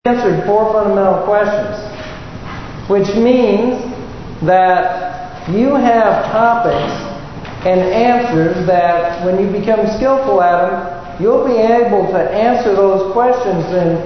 answered 4 fundamental questions, which means that you have topics and answers that when you become skillful at them, you'll be able to answer those questions and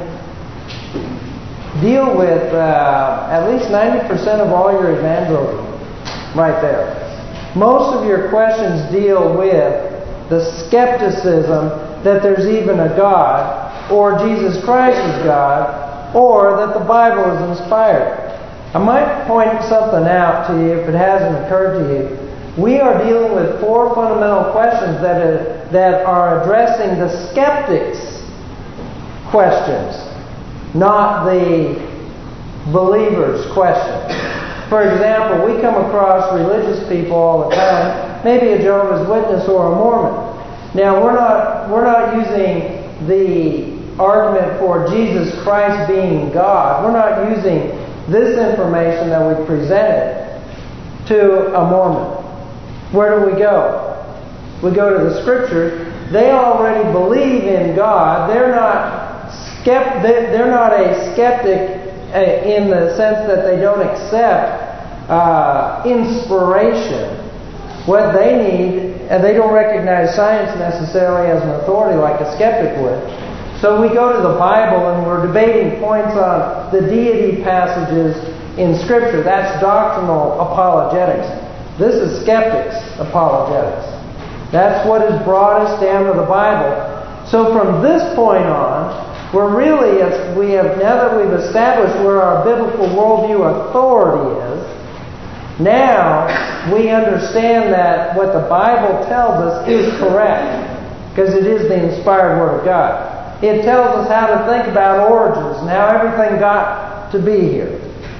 deal with at least 90% of all your evangelism right there. Most of your questions deal with the skepticism that there's even a God, or Jesus Christ is God, or that the Bible is inspired. I might point something out to you if it hasn't occurred to you. We are dealing with 4 fundamental questions that are addressing the skeptics' questions, not the believers' questions. For example, we come across religious people all the time, maybe a Jehovah's Witness or a Mormon. Now, we're not using the argument for Jesus Christ being God. We're not using this information that we presented to a Mormon. Where do we go? We go to the Scriptures. They already believe in God. They're not a skeptic in the sense that they don't accept inspiration. What they need, and they don't recognize science necessarily as an authority like a skeptic would. So we go to the Bible and we're debating points on the deity passages in Scripture. That's doctrinal apologetics. This is skeptics' apologetics. That's what has brought us down to the Bible. So from this point on, we're really, now that we've established where our biblical worldview authority is, now we understand that what the Bible tells us is correct, because it is the inspired Word of God. It tells us how to think about origins and how everything got to be here.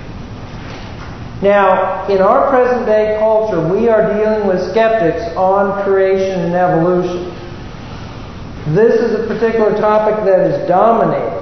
Now, in our present day culture, we are dealing with skeptics on creation and evolution. This is a particular topic that is dominated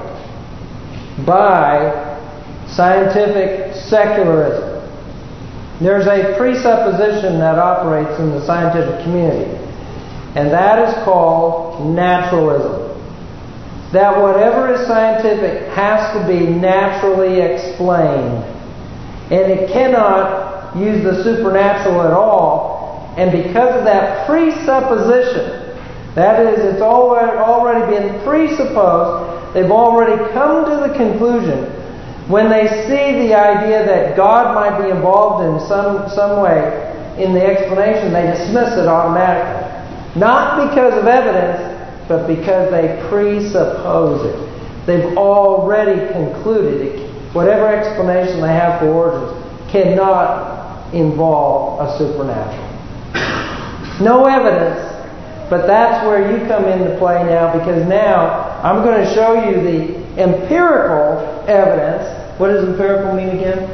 by scientific secularism. There's a presupposition that operates in the scientific community, and that is called naturalism. That whatever is scientific has to be naturally explained. And it cannot use the supernatural at all. And because of that presupposition, that is, it's already been presupposed, they've already come to the conclusion, when they see the idea that God might be involved in some way in the explanation, they dismiss it automatically. Not because of evidence, but because they presuppose it. They've already concluded it. Whatever explanation they have for origins cannot involve a supernatural. No evidence, but that's where you come into play now, because now I'm going to show you the empirical evidence. What does empirical mean again?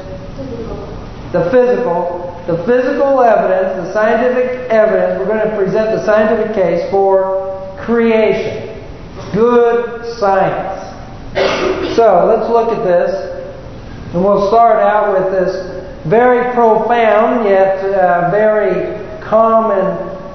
Physical. The physical evidence, the scientific evidence. We're going to present the scientific case for creation. Good science. So let's look at this. And we'll start out with this very profound yet very common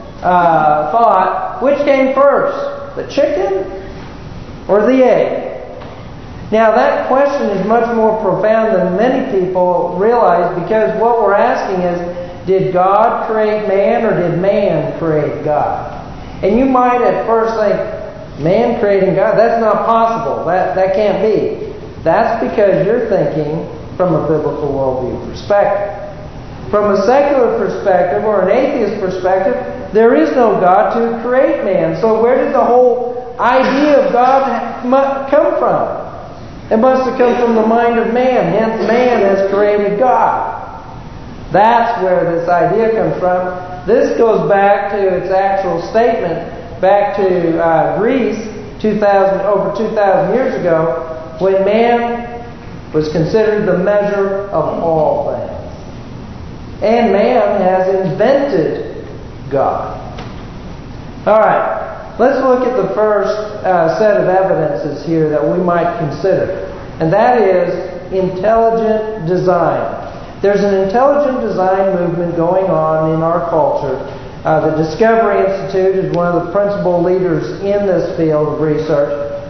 thought. Which came first? The chicken or the egg? Now that question is much more profound than many people realize, because what we're asking is, did God create man or did man create God? And you might at first think, man creating God, that's not possible. That can't be. That's because you're thinking from a biblical worldview perspective. From a secular perspective or an atheist perspective, there is no God to create man. So where did the whole idea of God come from? It must have come from the mind of man. Hence, man has created God. That's where this idea comes from. This goes back to its actual statement, back to Greece over 2,000 years ago, when man was considered the measure of all things. And man has invented God. Alright, let's look at the first set of evidences here that we might consider. And that is intelligent design. There's an intelligent design movement going on in our culture. The Discovery Institute is one of the principal leaders in this field of research.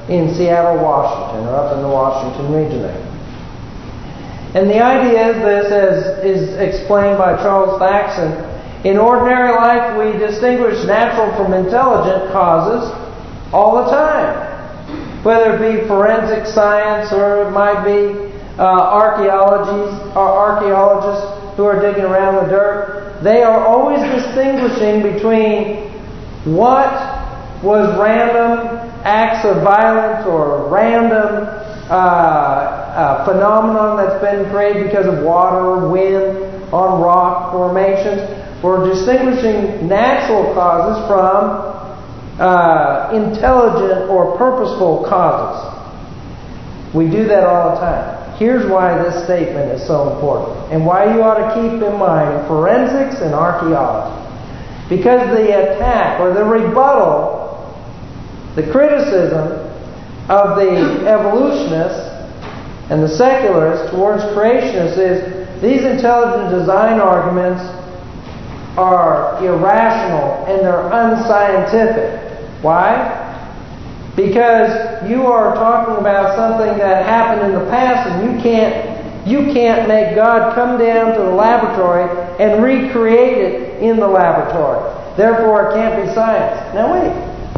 in Seattle, Washington, or up in the Washington region there. And the idea is this, as is explained by Charles Thaxton. In ordinary life, we distinguish natural from intelligent causes all the time. Whether it be forensic science or it might be archaeologists who are digging around the dirt, they are always distinguishing between what was random acts of violence or random phenomenon that's been created because of water, wind, on rock formations. We're distinguishing natural causes from intelligent or purposeful causes. We do that all the time. Here's why this statement is so important, and why you ought to keep in mind forensics and archaeology. Because the attack or the rebuttal, the criticism of the evolutionists and the secularists towards creationists is these intelligent design arguments are irrational and they're unscientific. Why? Because you are talking about something that happened in the past, and you can't make God come down to the laboratory and recreate it in the laboratory. Therefore, it can't be science. Now wait.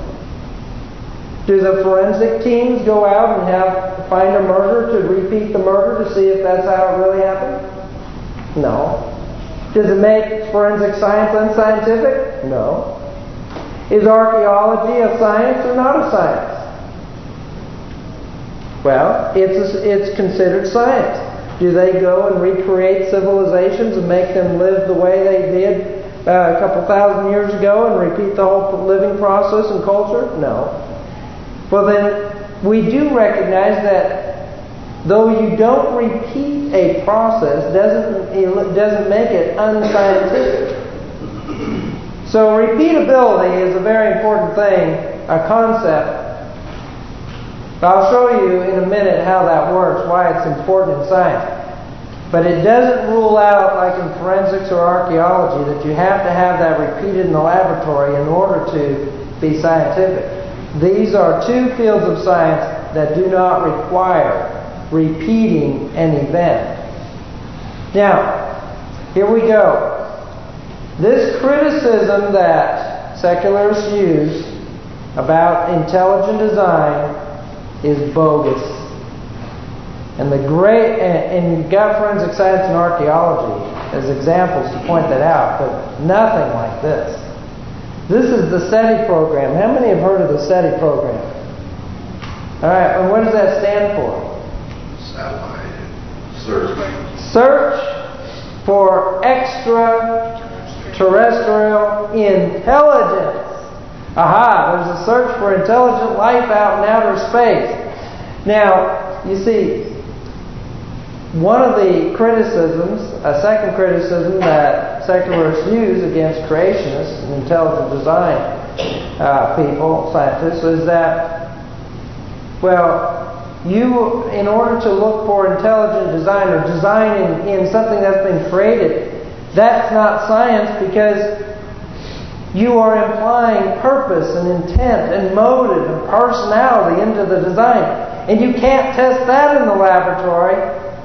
Do the forensic teams go out and find a murder to repeat the murder to see if that's how it really happened? No. Does it make forensic science unscientific? No. Is archaeology a science or not a science? Well, it's considered science. Do they go and recreate civilizations and make them live the way they did a couple thousand years ago and repeat the whole living process and culture? No. Well then, we do recognize that though you don't repeat a process, doesn't make it unscientific. So repeatability is a very important thing, a concept. I'll show you in a minute how that works, why it's important in science. But it doesn't rule out, like in forensics or archaeology, that you have to have that repeated in the laboratory in order to be scientific. These are two fields of science that do not require repeating an event. Now, here we go. This criticism that secularists use about intelligent design is bogus. And you've got forensic science and archaeology as examples to point that out, but nothing like this. This is the SETI program. How many have heard of the SETI program? Alright, and what does that stand for? Satellite search. Search for extraterrestrial intelligence. Aha, there's a search for intelligent life out in outer space. Now, you see, one of the criticisms, a second criticism that secularists use against creationists and intelligent design people, scientists, is that, well, you, in order to look for intelligent design or design in something that's been created, that's not science because you are implying purpose and intent and motive and personality into the design. And you can't test that in the laboratory.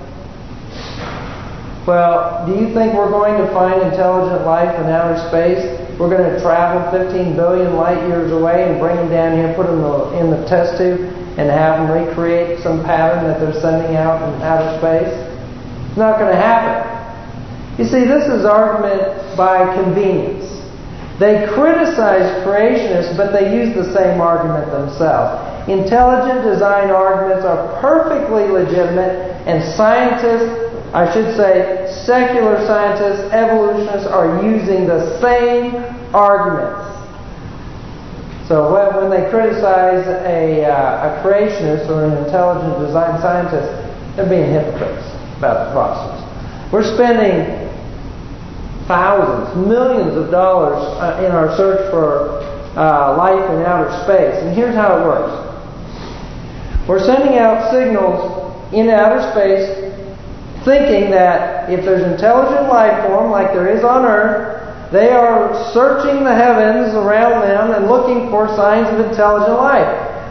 Well, do you think we're going to find intelligent life in outer space? We're going to travel 15 billion light years away and bring them down here, put them in the test tube, and have them recreate some pattern that they're sending out in outer space? It's not going to happen. You see, this is argument by convenience. They criticize creationists, but they use the same argument themselves. Intelligent design arguments are perfectly legitimate, and scientists, I should say secular scientists, evolutionists, are using the same arguments. So when they criticize a creationist or an intelligent design scientist, they're being hypocrites about the process. We're spending thousands, millions of dollars in our search for life in outer space. And here's how it works. We're sending out signals in outer space thinking that if there's intelligent life form like there is on Earth, they are searching the heavens around them and looking for signs of intelligent life.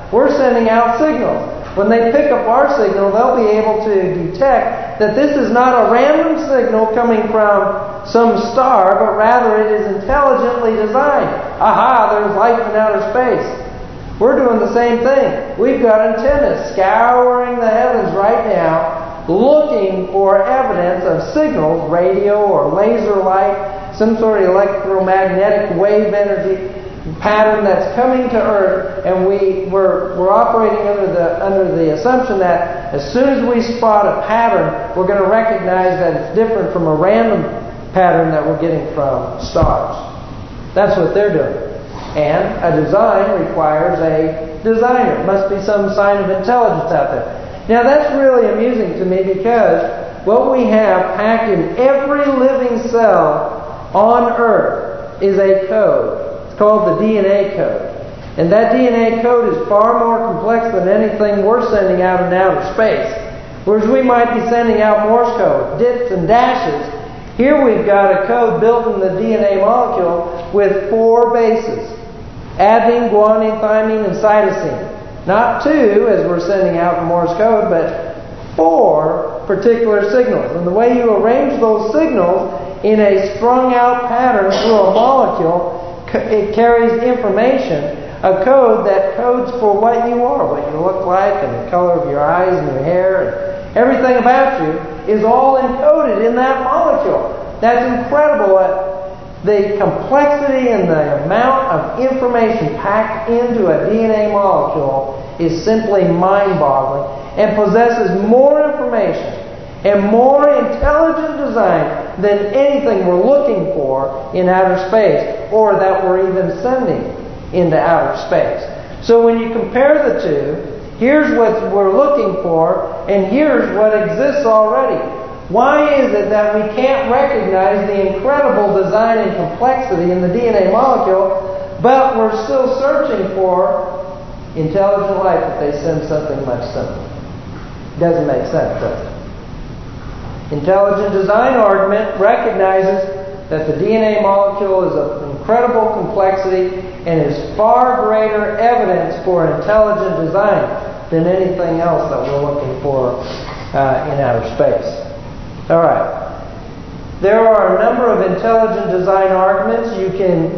We're sending out signals. When they pick up our signal, they'll be able to detect that this is not a random signal coming from some star, but rather it is intelligently designed. Aha, there's life in outer space. We're doing the same thing. We've got antennas scouring the heavens right now, looking for evidence of signals, radio or laser light, some sort of electromagnetic wave energy pattern that's coming to Earth, and we're operating under the assumption that as soon as we spot a pattern, we're going to recognize that it's different from a random pattern that we're getting from stars. That's what they're doing. And a design requires a designer. It must be some sign of intelligence out there. Now that's really amusing to me, because what we have packed in every living cell on Earth is a code. It's called the DNA code. And that DNA code is far more complex than anything we're sending out in outer space. Whereas we might be sending out Morse code, dips and dashes. Here we've got a code built in the DNA molecule with 4 bases: adenine, guanine, thymine, and cytosine. Not 2, as we're sending out in Morse code, but 4 particular signals. And the way you arrange those signals in a strung out pattern through a molecule, it carries information, a code that codes for what you are, what you look like, and the color of your eyes and your hair, and everything about you is all encoded in that molecule. That's incredible. The complexity and the amount of information packed into a DNA molecule is simply mind-boggling, and possesses more information and more intelligent design than anything we're looking for in outer space, or that we're even sending into outer space. So when you compare the two, here's what we're looking for, and here's what exists already. Why is it that we can't recognize the incredible design and complexity in the DNA molecule, but we're still searching for intelligent life if they send something much simpler? Doesn't make sense, does it? Intelligent design argument recognizes that the DNA molecule is of incredible complexity and is far greater evidence for intelligent design than anything else that we're looking for in outer space. All right. There are a number of intelligent design arguments. You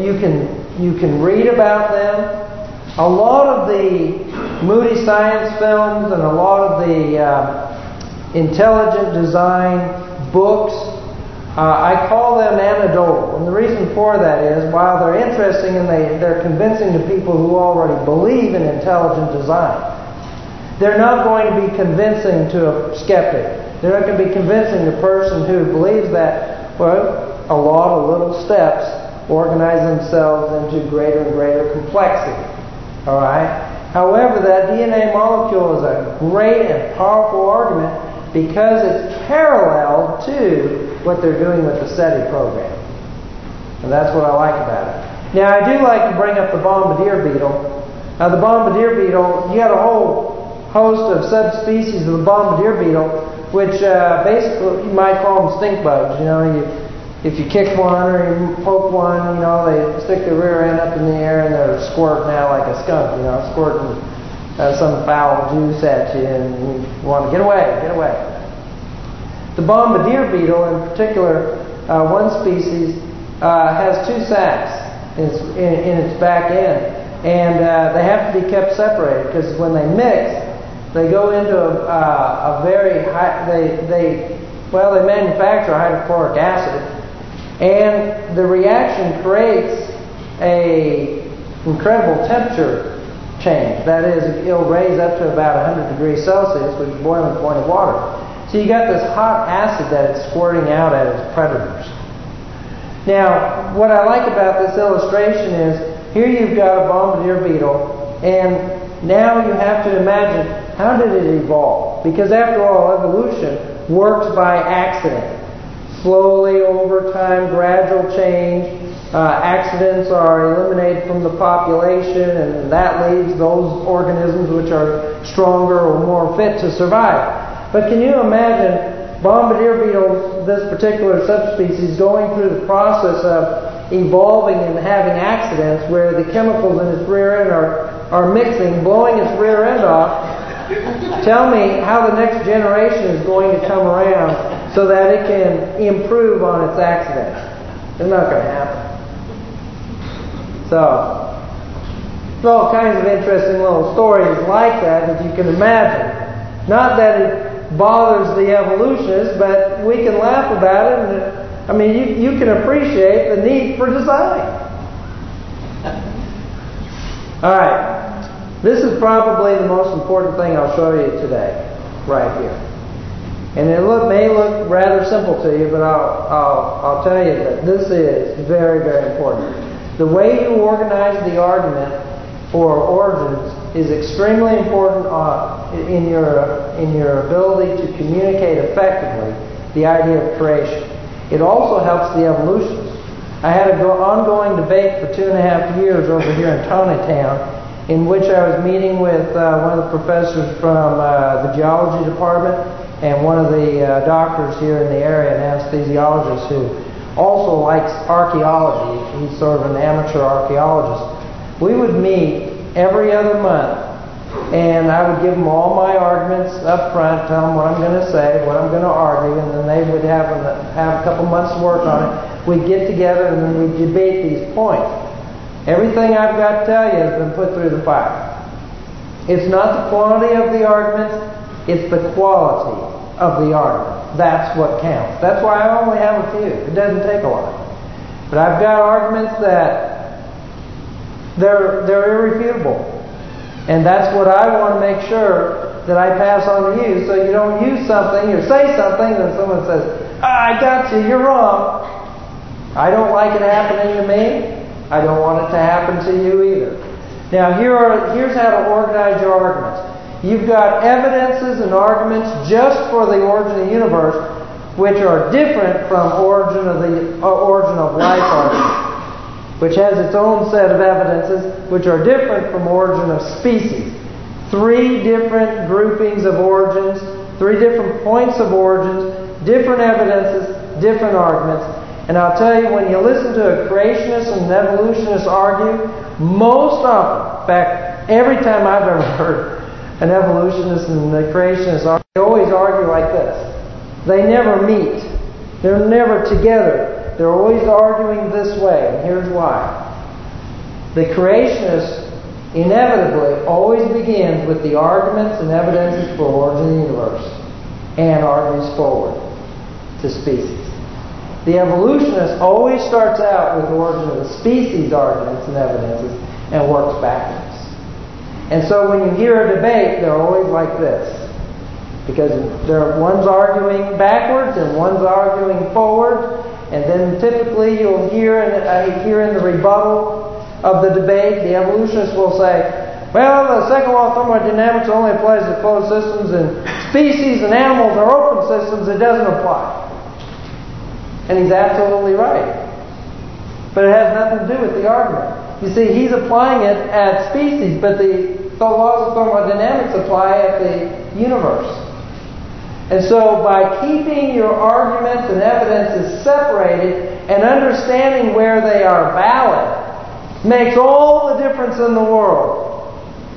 can read about them. A lot of the Moody Science films and a lot of the intelligent design books, I call them anecdotal. And the reason for that is, while they're interesting and they're convincing to people who already believe in intelligent design, they're not going to be convincing to a skeptic. They're not going to be convincing the person who believes that, well, a lot of little steps organize themselves into greater and greater complexity. All right? However, that DNA molecule is a great and powerful argument because it's parallel to what they're doing with the SETI program. And that's what I like about it. Now, I do like to bring up the bombardier beetle. Now, the bombardier beetle, you got a whole host of subspecies of the bombardier beetle, which basically you might call them stink bugs. You know, if you kick one or you poke one, you know, they stick their rear end up in the air and they're squirting out like a skunk, you know, squirting some foul juice at you, and you want to get away, get away. The bombardier beetle, in particular, one species, has 2 sacs in its back end, and they have to be kept separated because when they mix, they go into a very high. They manufacture hydrochloric acid, and the reaction creates a incredible temperature change. That is, it'll raise up to about 100 degrees Celsius, which is boiling point of water. So you got this hot acid that it's squirting out at its predators. Now, what I like about this illustration is, here you've got a bombardier beetle, and now you have to imagine, how did it evolve? Because after all, evolution works by accident. Slowly, over time, gradual change. Accidents are eliminated from the population, and that leaves those organisms which are stronger or more fit to survive. But can you imagine bombardier beetles, this particular subspecies, going through the process of evolving and having accidents where the chemicals in its rear end are are mixing, blowing its rear end off, tell me how the next generation is going to come around so that it can improve on its accidents. It's not going to happen. So, there's all kinds of interesting little stories like that you can imagine. Not that it bothers the evolutionists, but we can laugh about it. And, I mean, you can appreciate the need for design. All right. This is probably the most important thing I'll show you today, right here. And it may look rather simple to you, but I'll tell you that this is very, very important. The way you organize the argument for origins is extremely important in your ability to communicate effectively the idea of creation. It also helps the evolutionists. I had an ongoing debate for 2.5 years over here in Tonytown, in which I was meeting with one of the professors from the geology department and one of the doctors here in the area, an anesthesiologist who also likes archaeology. He's sort of an amateur archaeologist. We would meet every other month, and I would give them all my arguments up front, tell them what I'm going to say, what I'm going to argue, and then they would have a couple months to work on it. We'd get together and then we'd debate these points. Everything I've got to tell you has been put through the fire. It's not the quantity of the arguments, it's the quality of the argument. That's what counts. That's why I only have a few. It doesn't take a lot. But I've got arguments that they're irrefutable. And that's what I want to make sure that I pass on to you, so you don't use something or say something and someone says, I got you, you're wrong. I don't like it happening to me. I don't want it to happen to you either. Now here's how to organize your arguments. You've got evidences and arguments just for the origin of the universe, which are different from origin of life argument, which has its own set of evidences, which are different from origin of species. 3 different groupings of origins, 3 different points of origins, different evidences, different arguments. And I'll tell you, when you listen to a creationist and an evolutionist argue, most often, in fact, every time I've ever heard an evolutionist and a creationist argue, they always argue like this. They never meet. They're never together. They're always arguing this way, and here's why. The creationist inevitably always begins with the arguments and evidences for origin of the universe and argues forward to species. The evolutionist always starts out with the origin of the species arguments and evidences and works backwards. And so when you hear a debate, they're always like this. Because one's arguing backwards and one's arguing forward. And then typically you'll hear in the rebuttal of the debate, the evolutionist will say, well, the second law of thermodynamics only applies to closed systems, and species and animals are open systems, it doesn't apply. And he's absolutely right. But it has nothing to do with the argument. You see, he's applying it at species, but the laws of thermodynamics apply at the universe. And so by keeping your arguments and evidences separated and understanding where they are valid makes all the difference in the world.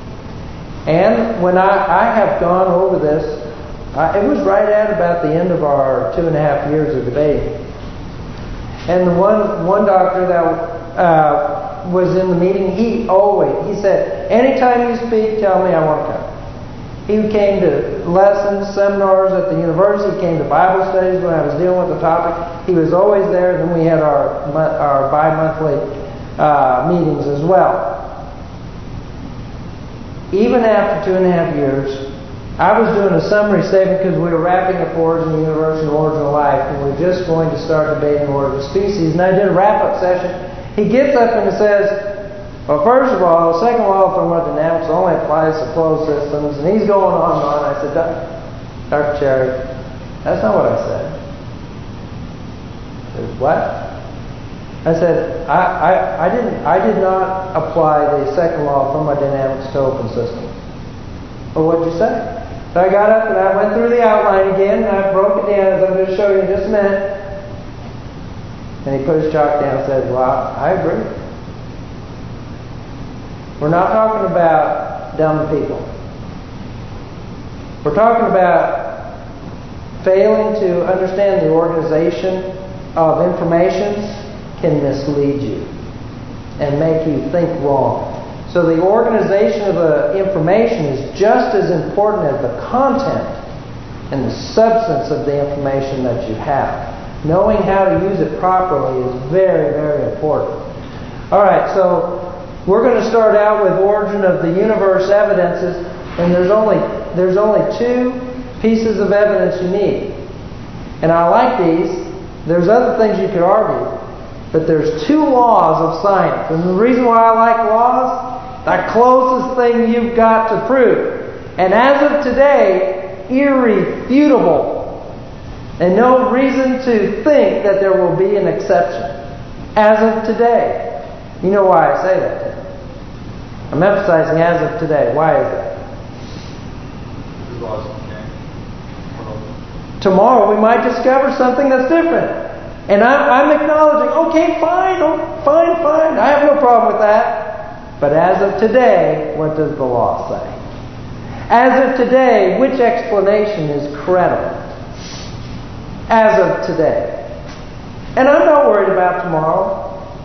And when I have gone over this, it was right at about the end of our 2.5 years of debating. And the one doctor that was in the meeting, he said, anytime you speak, tell me, I want to come. He came to lessons, seminars at the university. He came to Bible studies when I was dealing with the topic. He was always there. Then we had our bi-monthly meetings as well. Even after 2.5 years, I was doing a summary statement because we were wrapping up Origin of the Universe and Origin of Life, and we were just going to start debating Origin of Species. And I did a wrap-up session. He gets up and says, well, first of all, the second law of thermodynamics only applies to closed systems. And he's going on and on. I said, Dr. Cherry, that's not what I said. He said, what? I said, I did not apply the second law of thermodynamics to open systems. Well, what did you say? So I got up and I went through the outline again, and I broke it down, as I'm going to show you in just a minute. And he put his chalk down and said, well, I agree. We're not talking about dumb people. We're talking about failing to understand the organization of information can mislead you and make you think wrong. So the organization of the information is just as important as the content and the substance of the information that you have. Knowing how to use it properly is very, very important. All right, so we're going to start out with origin of the universe evidences, and there's only 2 pieces of evidence you need. And I like these. There's other things you could argue, but there's 2 laws of science. And the reason why I like laws, the closest thing you've got to prove. And as of today, irrefutable. And no reason to think that there will be an exception. As of today. You know why I say that? I'm emphasizing as of today. Why is that? Tomorrow we might discover something that's different. And I'm acknowledging, okay, fine. I have no problem with that. But as of today, what does the law say? As of today, which explanation is credible? As of today. And I'm not worried about tomorrow.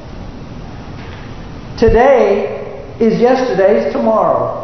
Today is yesterday's tomorrow.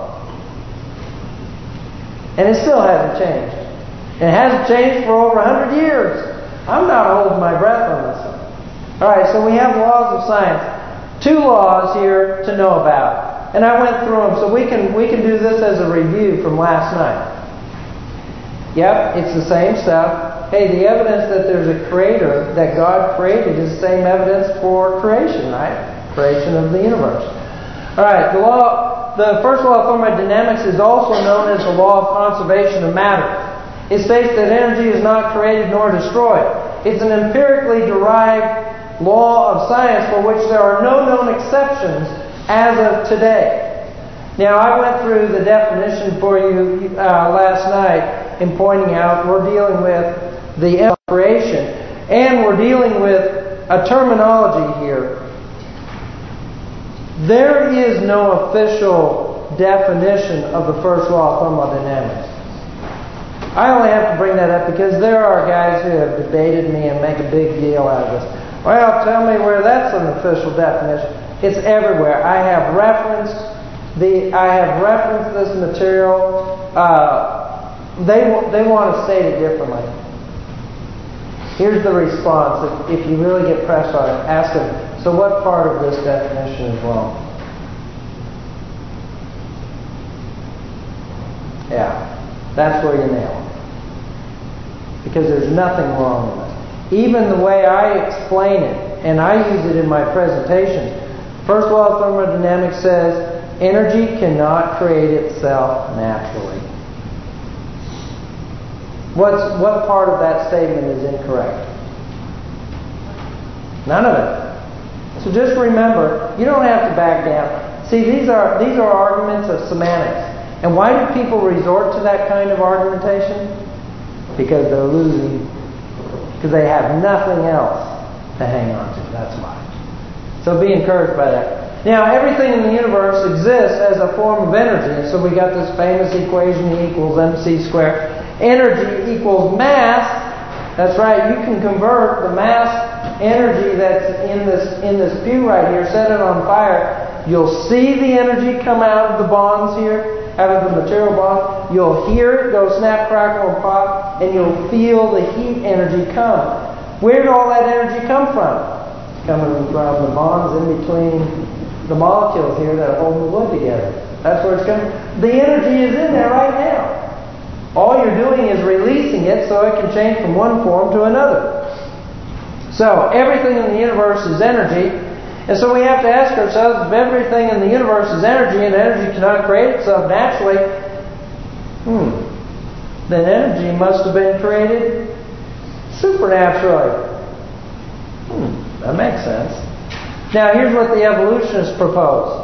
And it still hasn't changed. It hasn't changed for over 100 years. I'm not holding my breath on this one. Alright, so we have laws of science. 2 laws here to know about. And I went through them, so we can do this as a review from last night. Yep, it's the same stuff. Hey, the evidence that there's a creator, that God created, is the same evidence for creation, right? Creation of the universe. Alright, the first law of thermodynamics is also known as the law of conservation of matter. It states that energy is not created nor destroyed. It's an empirically derived law of science for which there are no known exceptions as of today. Now, I went through the definition for you last night in pointing out we're dealing with the creation, and we're dealing with a terminology here. There is no official definition of the first law of thermodynamics. I only have to bring that up because there are guys who have debated me and make a big deal out of this. Well, tell me where that's an official definition. It's everywhere. I have referenced this material. They want to state it differently. Here's the response. If you really get pressed on it, ask them, so what part of this definition is wrong? Yeah, that's where you nail it. Because there's nothing wrong with it. Even the way I explain it, and I use it in my presentation, first law of thermodynamics says energy cannot create itself naturally. What part of that statement is incorrect? None of it. So just remember, you don't have to back down. See, these are arguments of semantics. And why do people resort to that kind of argumentation? Because they're losing. Because they have nothing else to hang on to. That's why. So be encouraged by that. Now, everything in the universe exists as a form of energy. And so we got this famous equation, E equals mc squared. Energy equals mass. That's right. You can convert the mass energy that's in this pew right here, set it on fire. You'll see the energy come out of the bonds here, out of the material bond. You'll hear it go snap, crackle, and pop, and you'll feel the heat energy come. Where did all that energy come from? It's coming from the bonds in between the molecules here that hold the wood together. That's where it's coming. The energy is in there right now. All you're doing is releasing it so it can change from one form to another. So, everything in the universe is energy. And so we have to ask ourselves, if everything in the universe is energy and energy cannot create itself naturally, then energy must have been created supernaturally. That makes sense. Now, here's what the evolutionists propose.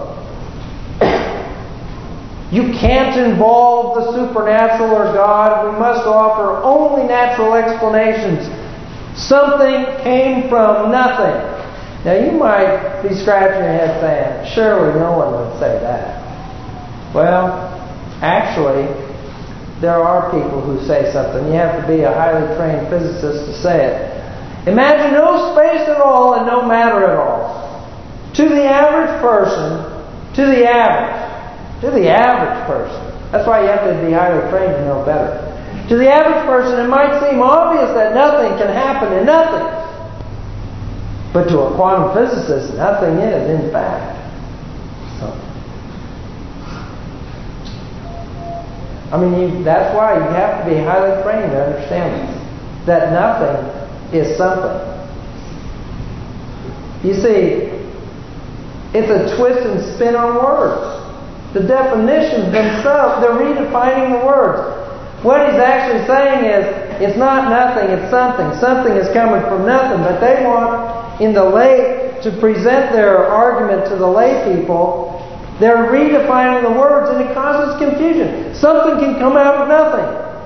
You can't involve the supernatural or God. We must offer only natural explanations. Something came from nothing. Now you might be scratching your head saying, surely no one would say that. Well, actually, there are people who say something. You have to be a highly trained physicist to say it. Imagine no space at all and no matter at all. To the average person, to the average person. That's why you have to be highly trained to know better. To the average person, it might seem obvious that nothing can happen in nothing. But to a quantum physicist, nothing is, in fact, something. I mean, that's why you have to be highly trained to understand this. That nothing is something. You see, it's a twist and spin on words. The definitions themselves, they're redefining the words. What he's actually saying is, it's not nothing, it's something. Something is coming from nothing. But they want, in the lay, to present their argument to the lay people, they're redefining the words, and it causes confusion. Something can come out of nothing.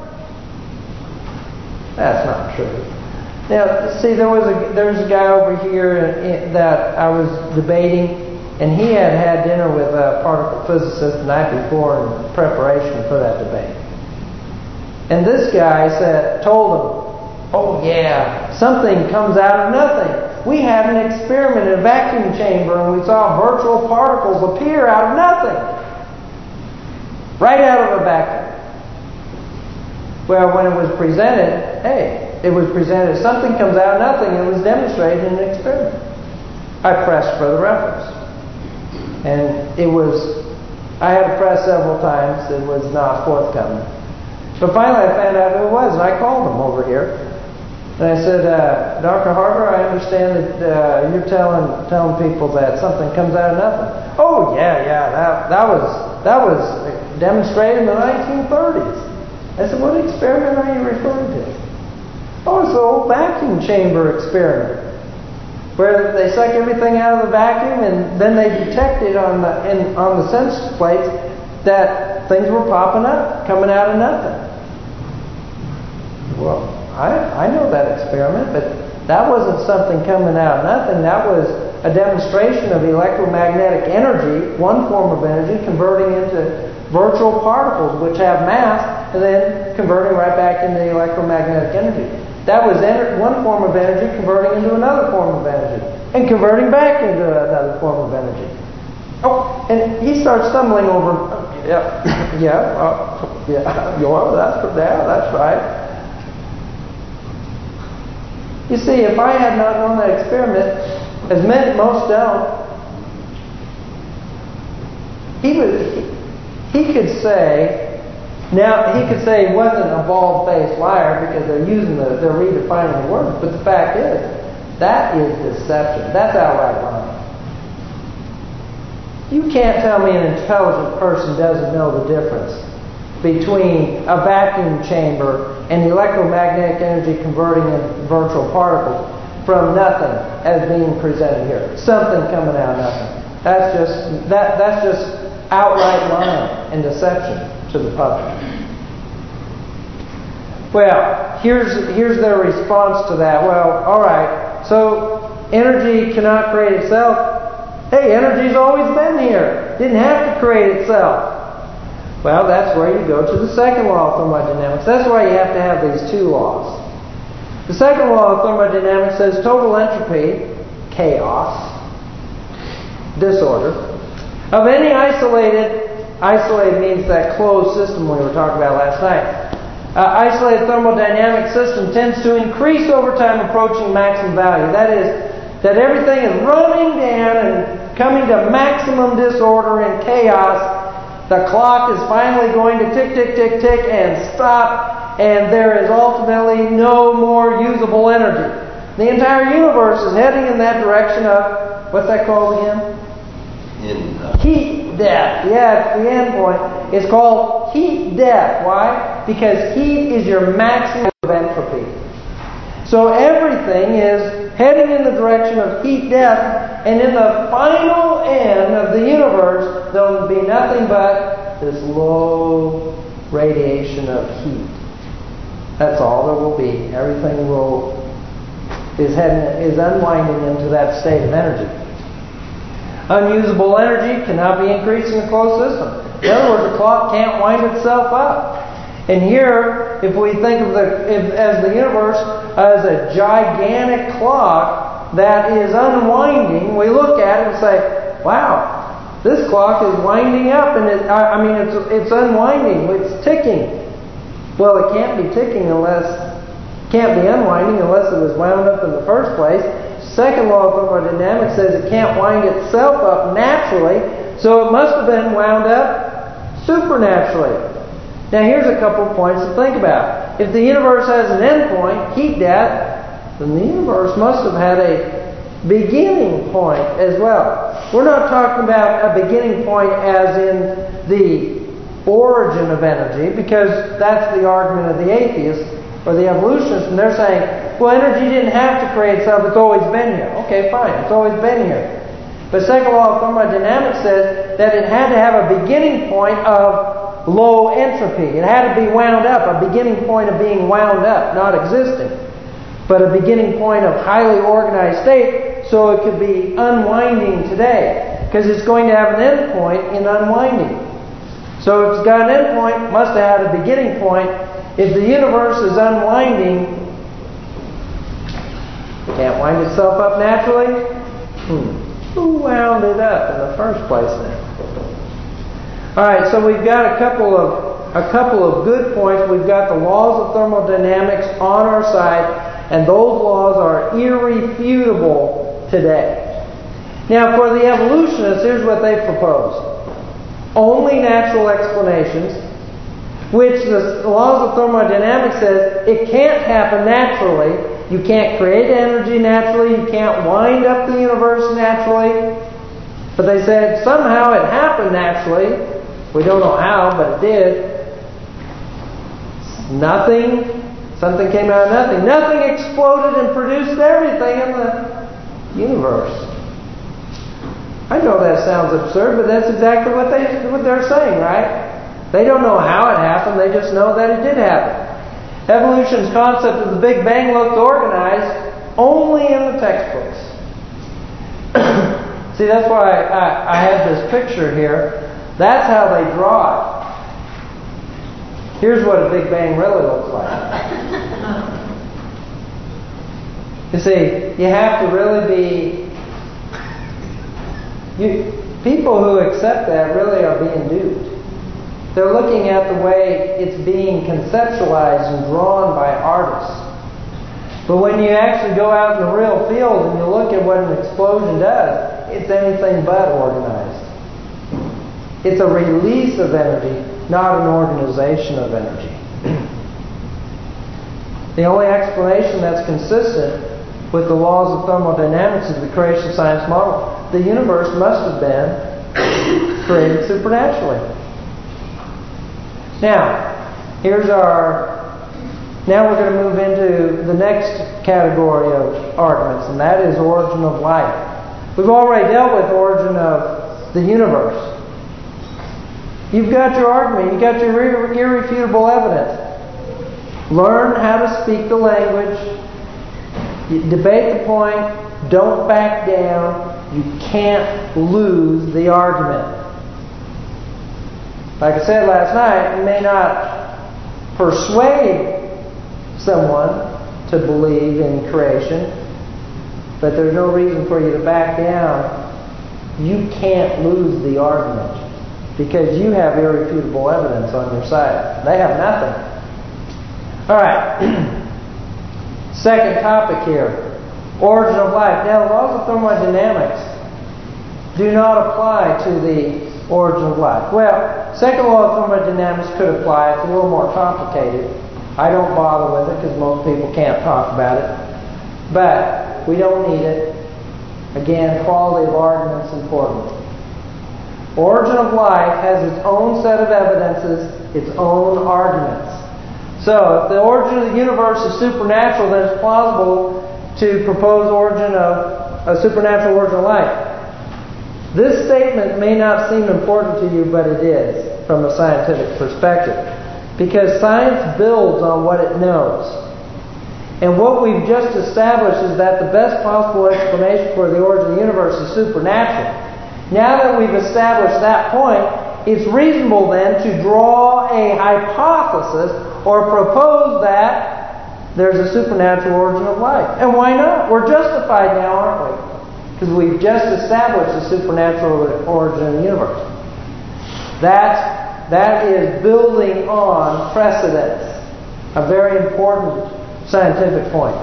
That's not true. Now, see, there was a guy over here that I was debating, and he had dinner with a particle physicist the night before in preparation for that debate. And this guy told him, oh yeah, something comes out of nothing. We had an experiment in a vacuum chamber and we saw virtual particles appear out of nothing. Right out of a vacuum. Well, when it was presented, something comes out of nothing. It was demonstrated in an experiment. I pressed for the reference. And I had to press several times. It was not forthcoming. But finally I found out who it was, and I called him over here. And I said, Dr. Harper, I understand that you're telling people that something comes out of nothing. Oh, yeah, that was demonstrated in the 1930s. I said, what experiment are you referring to? Oh, it's the old vacuum chamber experiment, where they suck everything out of the vacuum and then they detected on the sense plates that things were popping up, coming out of nothing. Well, I know that experiment, but that wasn't something coming out of nothing. That was a demonstration of electromagnetic energy, one form of energy, converting into virtual particles which have mass and then converting right back into electromagnetic energy. That was one form of energy converting into another form of energy and converting back into another form of energy. Oh, and he starts stumbling over. That's right. You see, if I had not known that experiment, as most don't, he could say he wasn't a bald-faced liar because they're redefining the words. But the fact is, that is deception. That's outright lying. You can't tell me an intelligent person doesn't know the difference between a vacuum chamber and electromagnetic energy converting into virtual particles from nothing as being presented here. Something coming out of nothing. That's just outright lying and deception to the public. Well, here's their response to that. Well, all right. So energy cannot create itself. Hey, energy's always been here. Didn't have to create itself. Well, that's where you go to the second law of thermodynamics. That's why you have to have these two laws. The second law of thermodynamics says total entropy, chaos, disorder, of any isolated means that closed system we were talking about last night. Isolated thermodynamic system tends to increase over time approaching maximum value. That is, that everything is running down and coming to maximum disorder and chaos. The clock is finally going to tick, tick, tick, tick and stop, and there is ultimately no more usable energy. The entire universe is heading in that direction of, what's that called again? Heat death. Yeah, it's the end point. It's called heat death. Why? Because heat is your maximum of entropy. So everything is heading in the direction of heat death, and in the final end of the universe, there will be nothing but this low radiation of heat. That's all there will be. Everything will is unwinding into that state of energy. Unusable energy cannot be increased in a closed system. In other words, the clock can't wind itself up. And here, if we think of as the universe as a gigantic clock that is unwinding, we look at it and say, wow, this clock is winding up, and it's unwinding, it's ticking. Well, it can't be ticking can't be unwinding unless it was wound up in the first place. Second law of thermodynamics says it can't wind itself up naturally, so it must have been wound up supernaturally. Now here's a couple of points to think about. If the universe has an end point, heat death, then the universe must have had a beginning point as well. We're not talking about a beginning point as in the origin of energy, because that's the argument of the atheists or the evolutionists, and they're saying, well, energy didn't have to create itself, it's always been here. Okay, fine, it's always been here. But second law of thermodynamics says that it had to have a beginning point of low entropy. It had to be wound up, a beginning point of being wound up, not existing, but a beginning point of highly organized state, so it could be unwinding today, because it's going to have an end point in unwinding. So if it's got an end point, it must have had a beginning point. If the universe is unwinding, can't wind itself up naturally? Who wound it up in the first place then? Alright, so we've got a couple of good points. We've got the laws of thermodynamics on our side, and those laws are irrefutable today. Now for the evolutionists, here's what they propose. Only natural explanations, which the laws of thermodynamics says it can't happen naturally. You can't create energy naturally. You can't wind up the universe naturally. But they said somehow it happened naturally. We don't know how, but it did. Something came out of nothing. Nothing exploded and produced everything in the universe. I know that sounds absurd, but that's exactly what they're saying, right? They don't know how it happened, they just know that it did happen. Evolution's concept of the Big Bang looked organized only in the textbooks. See, that's why I have this picture here. That's how they draw it. Here's what a Big Bang really looks like. You see, you have to really be... people who accept that really are being duped. They're looking at the way it's being conceptualized and drawn by artists. But when you actually go out in the real field and you look at what an explosion does, it's anything but organized. It's a release of energy, not an organization of energy. The only explanation that's consistent with the laws of thermodynamics is the creation science model. The universe must have been created supernaturally. Now, now we're going to move into the next category of arguments, and that is origin of life. We've already dealt with origin of the universe. You've got your argument, you've got your irrefutable evidence. Learn how to speak the language. You debate the point. Don't back down. You can't lose the argument. Like I said last night, you may not persuade someone to believe in creation, but there's no reason for you to back down. You can't lose the argument because you have irrefutable evidence on your side. They have nothing. Alright. Second topic here. Origin of life. Now, the laws of thermodynamics do not apply to the origin of life. Well, second law of thermodynamics could apply. It's a little more complicated. I don't bother with it because most people can't talk about it. But we don't need it. Again, quality of argument is important. Origin of life has its own set of evidences, its own arguments. So, if the origin of the universe is supernatural, then it's plausible to propose a supernatural origin of life. This statement may not seem important to you, but it is from a scientific perspective. Because science builds on what it knows. And what we've just established is that the best possible explanation for the origin of the universe is supernatural. Now that we've established that point, it's reasonable then to draw a hypothesis or propose that there's a supernatural origin of life. And why not? We're justified now, aren't we? Because we've just established the supernatural origin of the universe. That is building on precedence. A very important scientific point.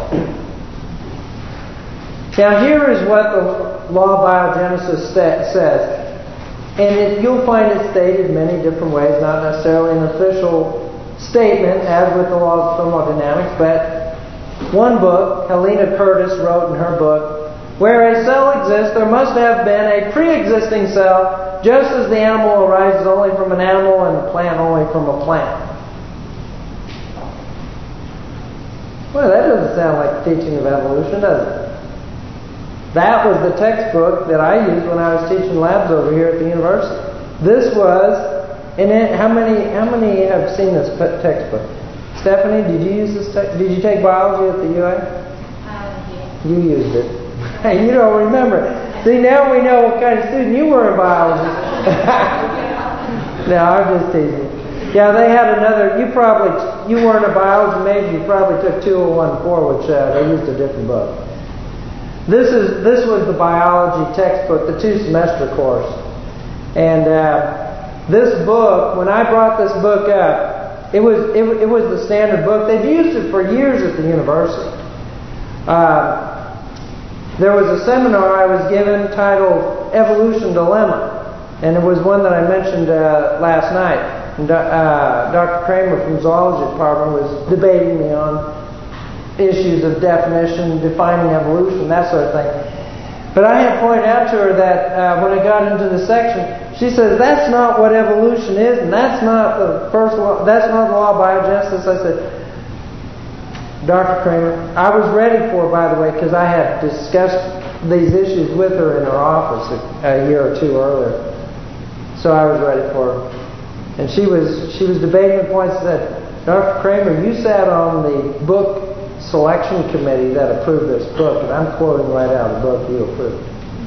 Now here is what the law of biogenesis says. And you'll find it stated many different ways, not necessarily an official statement as with the law of thermodynamics, but one book, Helena Curtis wrote in her book, where a cell exists, there must have been a pre-existing cell, just as the animal arises only from an animal and the plant only from a plant. Well, that doesn't sound like the teaching of evolution, does it? That was the textbook that I used when I was teaching labs over here at the university. This was, and how many have seen this textbook? Stephanie, did you use this? Did you take biology at the UA? Yeah. You used it. Hey, you don't remember. See, now we know what kind of student you were in biology. No, I'm just teasing. Yeah, they had another. You weren't a biology major. You probably took 2014, which they used a different book. This was the biology textbook, the 2-semester course, and this book. When I brought this book up, it was the standard book. They've used it for years at the university. There was a seminar I was given titled "Evolution Dilemma," and it was one that I mentioned last night. And, Dr. Kramer from Zoology Department was debating me on issues of definition, defining evolution, that sort of thing. But I had pointed out to her that when I got into the section, she says, that's not what evolution is, and that's not the first law, that's not the law of biogenesis. I said, Dr. Kramer, I was ready for, by the way, because I had discussed these issues with her in her office a year or two earlier. So I was ready for her. And she was debating the points and said, Dr. Kramer, you sat on the book selection committee that approved this book, and I'm quoting right out of the book you approved.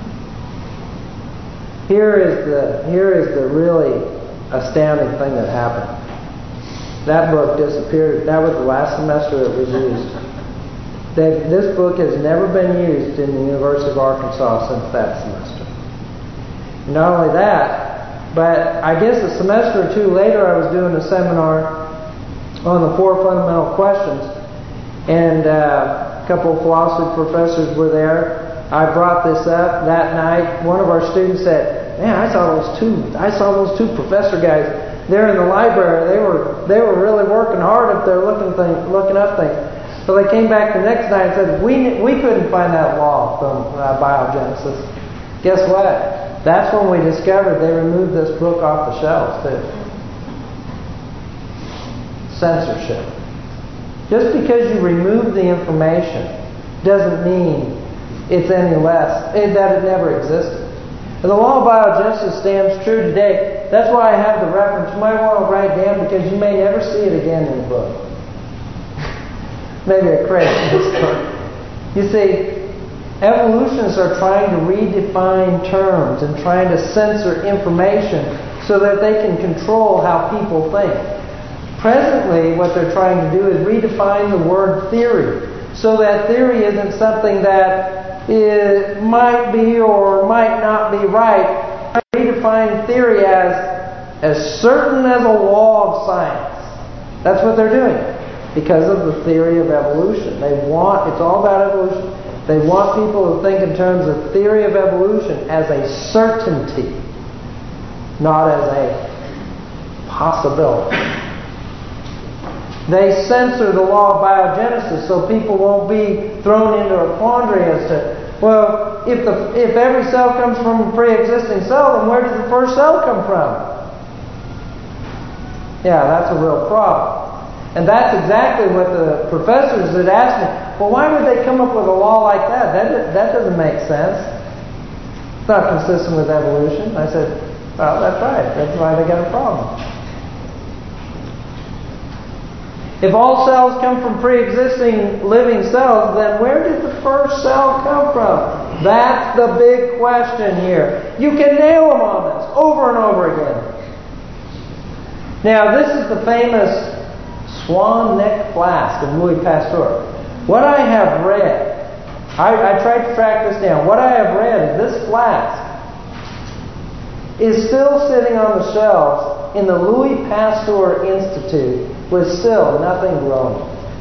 Here is the really astounding thing that happened. That book disappeared. That was the last semester it was used. This book has never been used in the University of Arkansas since that semester. Not only that, but I guess a semester or two later I was doing a seminar on the 4 fundamental questions, and a couple of philosophy professors were there. I brought this up that night. One of our students said, "Man, I saw those two professor guys there in the library. They were really working hard up there looking up things." So they came back the next night and said, "We couldn't find that law from biogenesis." Guess what? That's when we discovered they removed this book off the shelves too. Censorship. Just because you remove the information doesn't mean it's any less, that it never existed. And the law of biogenesis stands true today. That's why I have the reference. You might want to write it down because you may never see it again in the book. Maybe a crazy story. You see, evolutionists are trying to redefine terms and trying to censor information so that they can control how people think. Presently, what they're trying to do is redefine the word theory, so that theory isn't something that might be or might not be right. Redefine theory as certain as a law of science. That's what they're doing because of the theory of evolution. It's all about evolution. They want people to think in terms of theory of evolution as a certainty, not as a possibility. They censor the law of biogenesis so people won't be thrown into a quandary as to, well, if every cell comes from a pre-existing cell, then where does the first cell come from? Yeah, that's a real problem. And that's exactly what the professors had asked me. Well, why would they come up with a law like that? That doesn't make sense. It's not consistent with evolution. I said, well, that's right. That's why they got a problem. If all cells come from pre-existing living cells, then where did the first cell come from? That's the big question here. You can nail them on this over and over again. Now, this is the famous Swan Neck Flask of Louis Pasteur. What I have read, I tried to track this down. What I have read is this flask is still sitting on the shelves in the Louis Pasteur Institute with still nothing growing.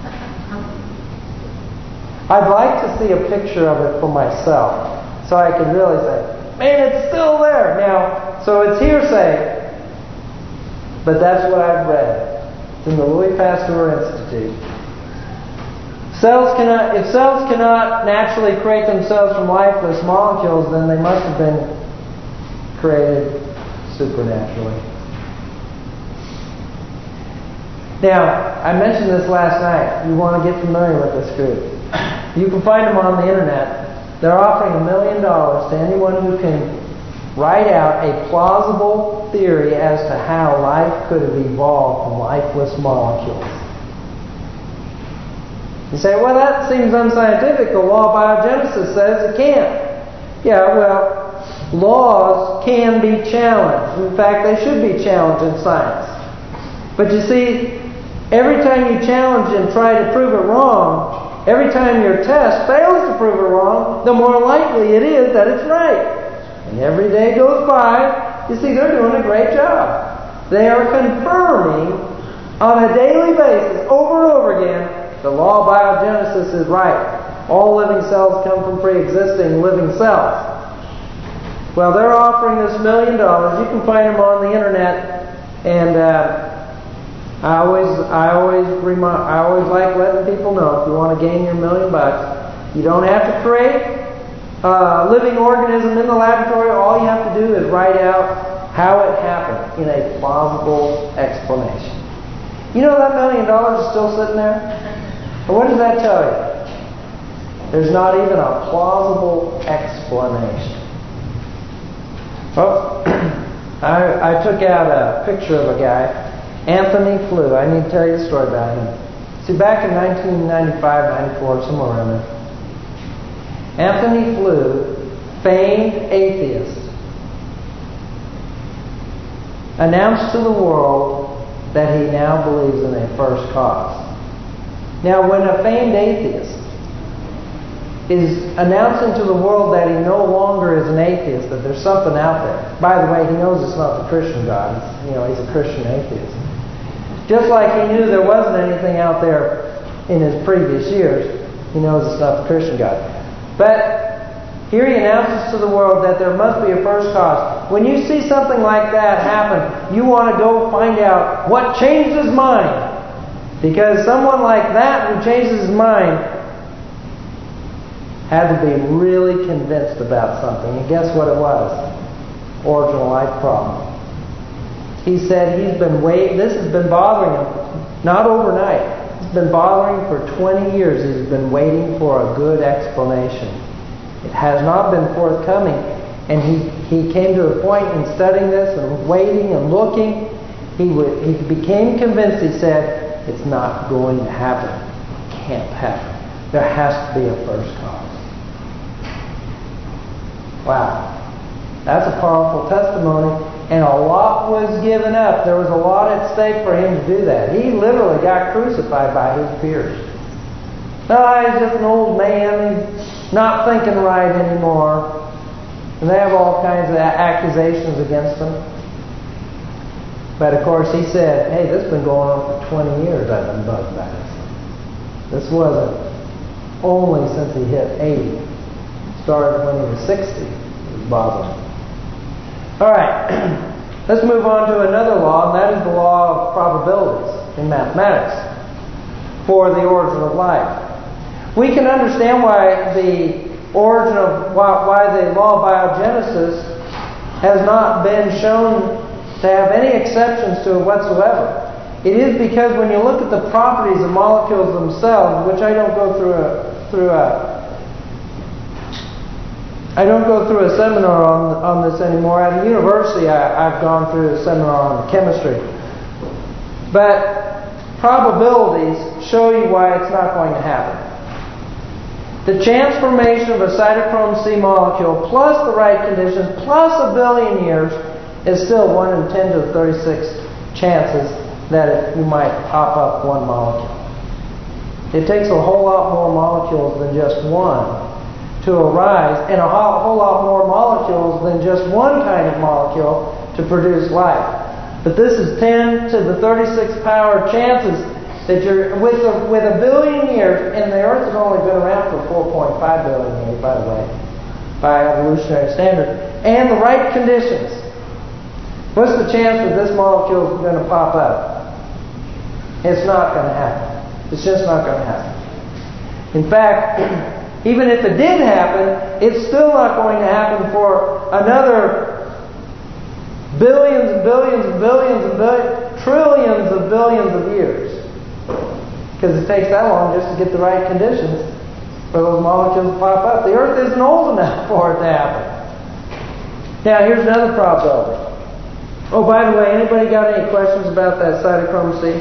I'd like to see a picture of it for myself so I could really say, man, it's still there. Now, so it's hearsay, but that's what I've read. It's in the Louis Pasteur Institute. If cells cannot naturally create themselves from lifeless molecules, then they must have been created supernaturally. Now, I mentioned this last night. You want to get familiar with this group. You can find them on the internet. They're offering $1 million to anyone who can write out a plausible theory as to how life could have evolved from lifeless molecules. You say, well, that seems unscientific. The law of biogenesis says it can't. Yeah, well, laws can be challenged. In fact, they should be challenged in science. But you see, every time you challenge and try to prove it wrong, every time your test fails to prove it wrong, the more likely it is that it's right. And every day goes by, you see, they're doing a great job. They are confirming on a daily basis, over and over again, the law of biogenesis is right. All living cells come from pre-existing living cells. Well, they're offering this $1 million. You can find them on the internet, and I always like letting people know, if you want to gain your $1 million, you don't have to create a living organism in the laboratory. All you have to do is write out how it happened in a plausible explanation. You know that $1 million is still sitting there? Well, what does that tell you? There's not even a plausible explanation. Well, I took out a picture of a guy, Anthony Flew. I need to tell you a story about him. See, back in 1995, 94, somewhere around there, Anthony Flew, famed atheist, announced to the world that he now believes in a first cause. Now, when a famed atheist is announcing to the world that he no longer is an atheist, that there's something out there. By the way, he knows it's not the Christian God. He's a Christian atheist. Just like he knew there wasn't anything out there in his previous years, he knows it's not the Christian God. But here he announces to the world that there must be a first cause. When you see something like that happen, you want to go find out what changed his mind. Because someone like that who changes his mind had to be really convinced about something. And guess what it was? Original life problem. He said he's been waiting. This has been bothering him, not overnight. It's been bothering him for 20 years. He's been waiting for a good explanation. It has not been forthcoming. And he came to a point in studying this and waiting and looking. He became convinced. He said, it's not going to happen. It can't happen. There has to be a first cause. Wow. That's a powerful testimony. And a lot was given up. There was a lot at stake for him to do that. He literally got crucified by his peers. He's just an old man. He's not thinking right anymore. And they have all kinds of accusations against him. But of course he said, hey, this has been going on for 20 years. I've been bugged by this. This wasn't only since he hit 80. It started when he was 60. It was bothering him. Alright, let's move on to another law, and that is the law of probabilities in mathematics for the origin of life. We can understand why the law of biogenesis has not been shown to have any exceptions to it whatsoever. It is because when you look at the properties of molecules themselves, which I don't go through a seminar on this anymore. At the university, I've gone through a seminar on chemistry. But probabilities show you why it's not going to happen. The chance formation of a cytochrome C molecule plus the right conditions plus a billion years is still 1 in 10 to the 36 chances that you might pop up one molecule. It takes a whole lot more molecules than just one to arise, and a whole lot more molecules than just one kind of molecule to produce life. But this is 10 to the 36 power chances that you're with a billion years, and the Earth has only been around for 4.5 billion years, by the way, by evolutionary standards, and the right conditions. What's the chance that this molecule is going to pop up? It's not going to happen. It's just not going to happen. In fact, even if it did happen, it's still not going to happen for another billions and billions and billions and trillions of billions of years. Because it takes that long just to get the right conditions for those molecules to pop up. The Earth isn't old enough for it to happen. Now, here's another probability. Oh, by the way, anybody got any questions about that cytochrome C?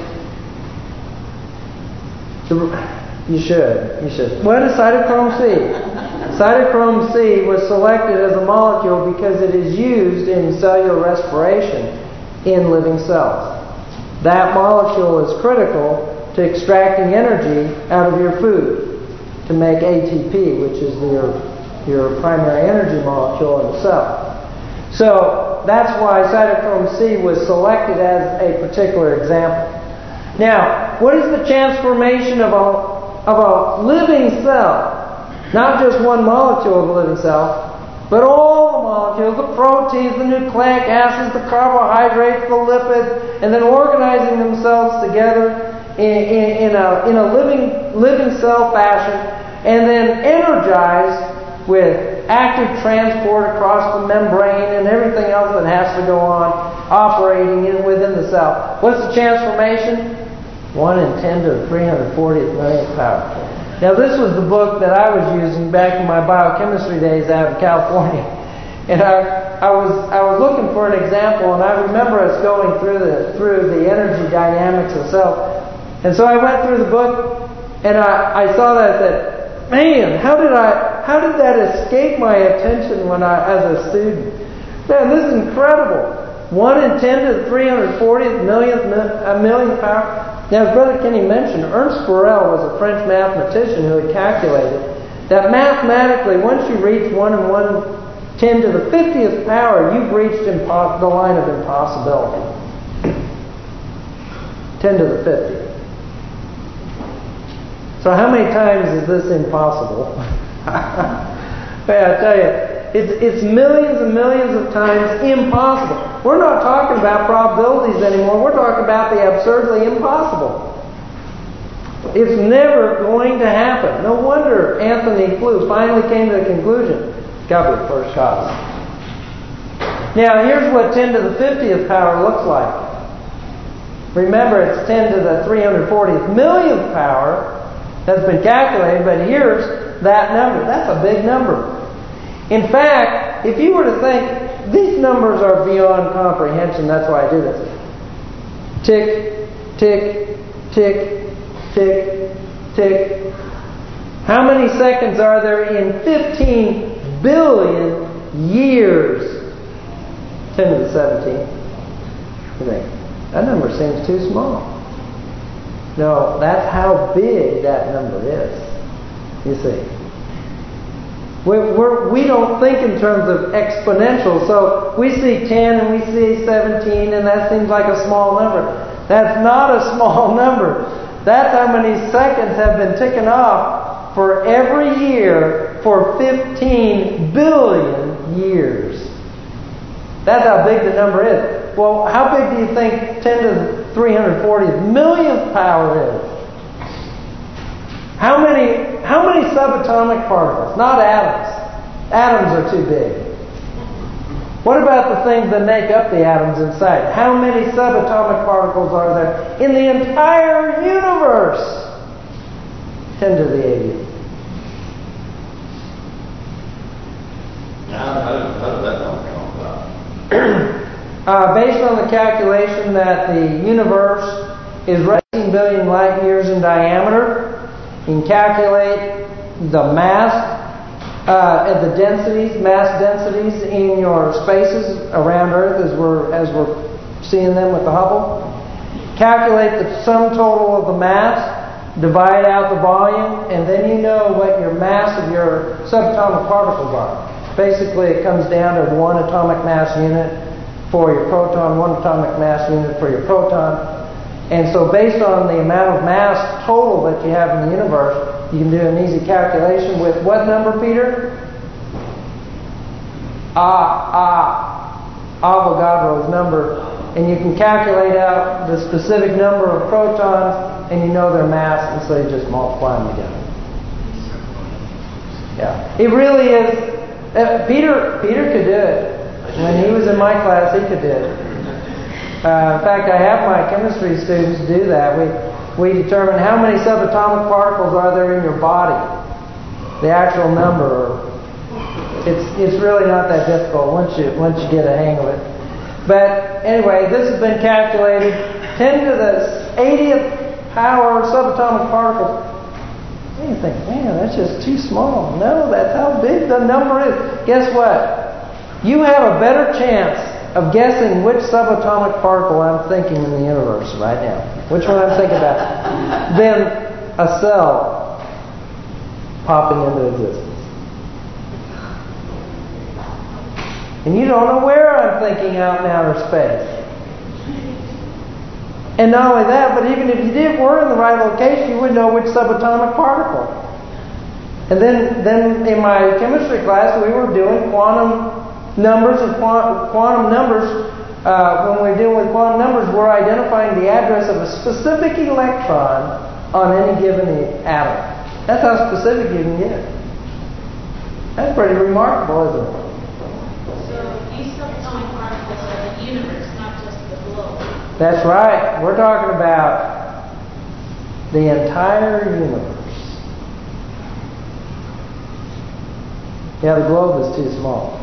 You should. What is cytochrome C? Cytochrome C was selected as a molecule because it is used in cellular respiration in living cells. That molecule is critical to extracting energy out of your food to make ATP, which is your primary energy molecule in the cell. So that's why cytochrome C was selected as a particular example. Now, what is the chance formation of a living cell? Not just one molecule of a living cell, but all the molecules, the proteins, the nucleic acids, the carbohydrates, the lipids, and then organizing themselves together in a living cell fashion, and then energized with active transport across the membrane and everything else that has to go on operating within the cell. What's the chance formation? 1 in 10 to the 340th millionth power. Now, this was the book that I was using back in my biochemistry days out in California. And I was looking for an example, and I remember us going through the energy dynamics of cells. And so I went through the book, and I saw that I said, man, how did that escape my attention as a student? Man, this is incredible. 1 in 10 to the 340th millionth power. Now, as Brother Kenny mentioned, Ernst Forel was a French mathematician who had calculated that mathematically, once you reach 1 in 10 to the 50th power, you've reached the line of impossibility. 10 to the 50th. So how many times is this impossible? I tell you, it's millions and millions of times impossible. We're not talking about probabilities anymore. We're talking about the absurdly impossible. It's never going to happen. No wonder Anthony Flew finally came to the conclusion, it's got to be the first cause. Now, here's what 10 to the 50th power looks like. Remember, it's 10 to the 340th millionth power that's been calculated, but here's that number. That's a big number. In fact, if you were to think, these numbers are beyond comprehension, that's why I do this. Tick, tick, tick, tick, tick. How many seconds are there in 15 billion years? 10 to the 17th. You think, that number seems too small. No, that's how big that number is. You see. We don't think in terms of exponential, so we see 10 and we see 17, and that seems like a small number. That's not a small number. That's how many seconds have been ticking off for every year for 15 billion years. That's how big the number is. Well, how big do you think 10 to the 340th millionth power is? How many subatomic particles? Not atoms. Atoms are too big. What about the things that make up the atoms inside? How many subatomic particles are there in the entire universe? 10 to the 80th. How did that number come about? Based on the calculation that the universe is 18 billion light years in diameter. You can calculate the mass, the densities, mass densities in your spaces around Earth as we're seeing them with the Hubble. Calculate the sum total of the mass, divide out the volume, and then you know what your mass of your subatomic particles are. Basically, it comes down to 1 atomic mass unit for your proton, 1 atomic mass unit for your proton. And so based on the amount of mass total that you have in the universe, you can do an easy calculation with what number, Peter? Avogadro's number. And you can calculate out the specific number of protons, and you know their mass, and so you just multiply them together. Yeah. It really is. Peter could do it. When he was in my class, he could do it. In fact, I have my chemistry students do that. We determine how many subatomic particles are there in your body. The actual number. It's really not that difficult once you get a hang of it. But anyway, this has been calculated. 10 to the 80th power subatomic particles. And you think, man, that's just too small. No, that's how big the number is. Guess what? You have a better chance of guessing which subatomic particle I'm thinking in the universe right now. Which one I'm thinking about. Than a cell popping into existence. And you don't know where I'm thinking out in outer space. And not only that, but even if you were in the right location, you would know which subatomic particle. And then in my chemistry class, we were doing quantum numbers. And quantum numbers, when we're dealing with quantum numbers, we're identifying the address of a specific electron on any given atom. That's how specific you can get. That's pretty remarkable, isn't it? That's right. We're talking about the entire universe. Yeah, the globe is too small.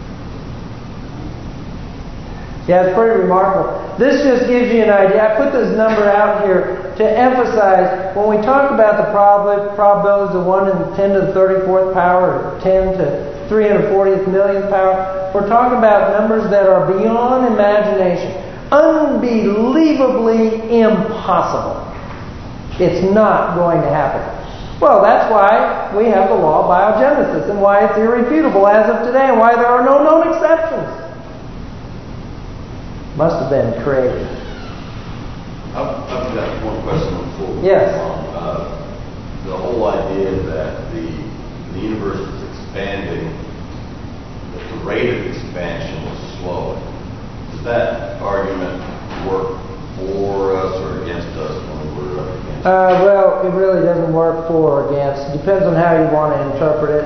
Yeah, it's pretty remarkable. This just gives you an idea. I put this number out here to emphasize when we talk about the probabilities of 1 in 10 to the 34th power or 10 to 340th millionth power, we're talking about numbers that are beyond imagination. Unbelievably impossible. It's not going to happen. Well, that's why we have the law of biogenesis and why it's irrefutable as of today and why there are no known exceptions. Must have been created. I've got one question before we Yes. move on. The whole idea that the universe is expanding, that the rate of expansion is slowing. Does that argument work for us or against us when we're up against it? Well, it really doesn't work for or against. It depends on how you want to interpret it.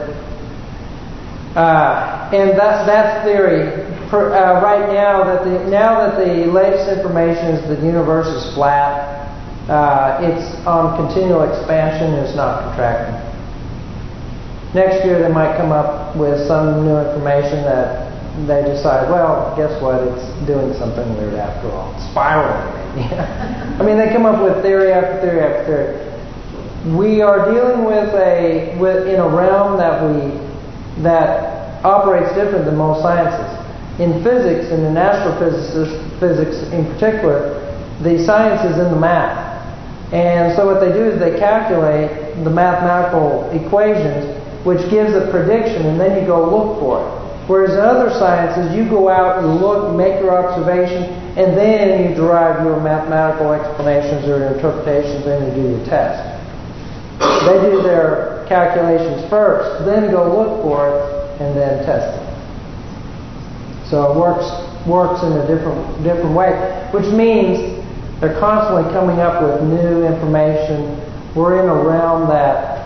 And that's theory. Right now that the latest information is the universe is flat. It's on continual expansion. It's not contracting. Next year they might come up with some new information that they decide, well, guess what? It's doing something weird after all. It's spiraling. I mean, they come up with theory after theory after theory. We are dealing in a realm that operates different than most sciences. In physics, and in astrophysics in particular, the science is in the math. And so what they do is they calculate the mathematical equations, which gives a prediction, and then you go look for it. Whereas in other sciences, you go out and look, make your observation, and then you derive your mathematical explanations or interpretations, and you do your test. They do their calculations first, then go look for it, and then test it. So it works in a different way, which means they're constantly coming up with new information. We're in a realm that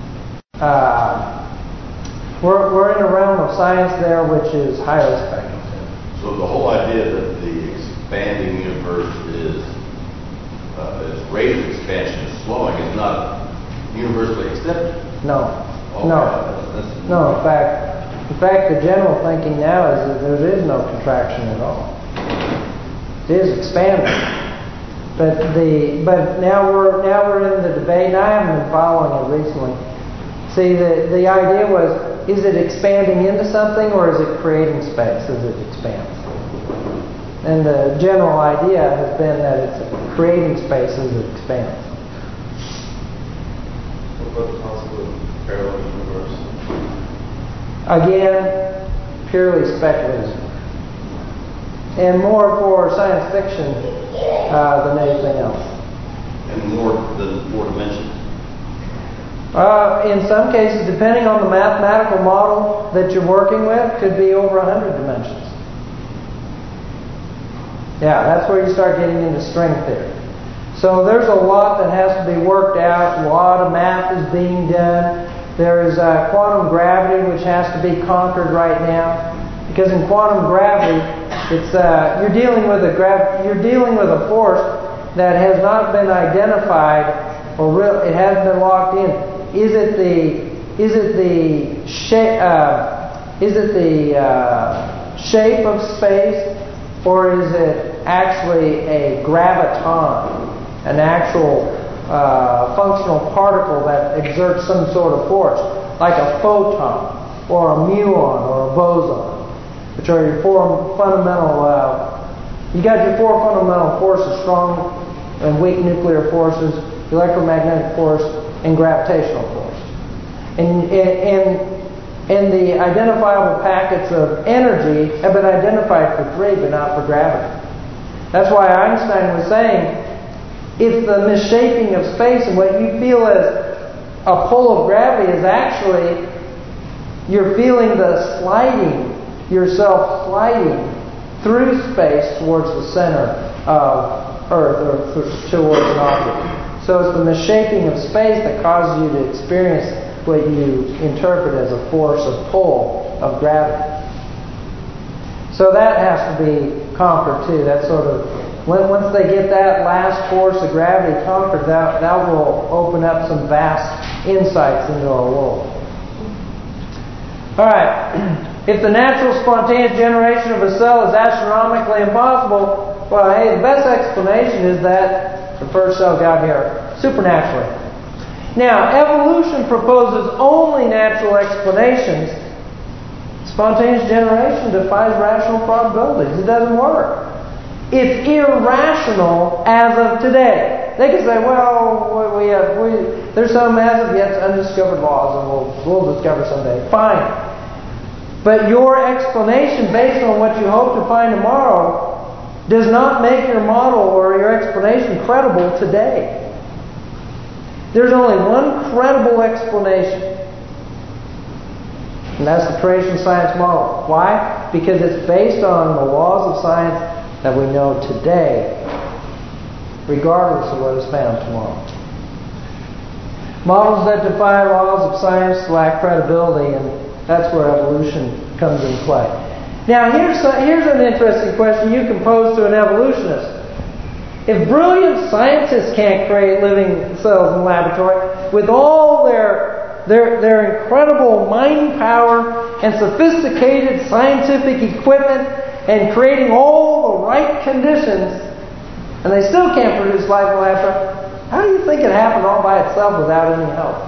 we're in a realm of science there which is highly speculative. So the whole idea that the expanding universe its rate of expansion is slowing is not universally accepted. No. Okay. No. In fact, the general thinking now is that there is no contraction at all. It is expanding. But now we're in the debate, and I haven't been following it recently. See, the idea was, is it expanding into something, or is it creating space as it expands? And the general idea has been that it's creating space as it expands. What about the concept of parallel universe? Again, purely speculative. And more for science fiction than anything else. And more dimensions? In some cases, depending on the mathematical model that you're working with, could be over 100 dimensions. Yeah, that's where you start getting into string theory. So there's a lot that has to be worked out. A lot of math is being done. There is quantum gravity, which has to be conquered right now, because in quantum gravity, it's you're dealing with a force that has not been identified, or it hasn't been locked in. Is it the shape of space, or is it actually a graviton, an actual functional particle that exerts some sort of force, like a photon, or a muon, or a boson, which are your four fundamental. You got your four fundamental forces: strong and weak nuclear forces, electromagnetic force, and gravitational force. And the identifiable packets of energy have been identified for three, but not for gravity. That's why Einstein was saying, if the misshaping of space and what you feel as a pull of gravity is actually, you're feeling the sliding, yourself sliding through space towards the center of Earth, or towards an object. So it's the misshapen of space that causes you to experience what you interpret as a force of pull of gravity. So that has to be conquered too. That sort of, once they get that last force of gravity conquered, that will open up some vast insights into our world. All right. If the natural spontaneous generation of a cell is astronomically impossible, well, hey, the best explanation is that the first cell got here supernaturally. Now, evolution proposes only natural explanations. Spontaneous generation defies rational probabilities. It doesn't work. It's irrational as of today. They can say, well, there's some as of yet undiscovered laws, and we'll discover someday. Fine. But your explanation based on what you hope to find tomorrow does not make your model or your explanation credible today. There's only one credible explanation. And that's the creation science model. Why? Because it's based on the laws of science that we know today, regardless of what is found tomorrow. Models that defy laws of science lack credibility, and that's where evolution comes into play. Now, here's an interesting question you can pose to an evolutionist. If brilliant scientists can't create living cells in the laboratory with all their incredible mind power and sophisticated scientific equipment and creating all the right conditions, and they still can't produce life in the laboratory, how do you think it happened all by itself without any help?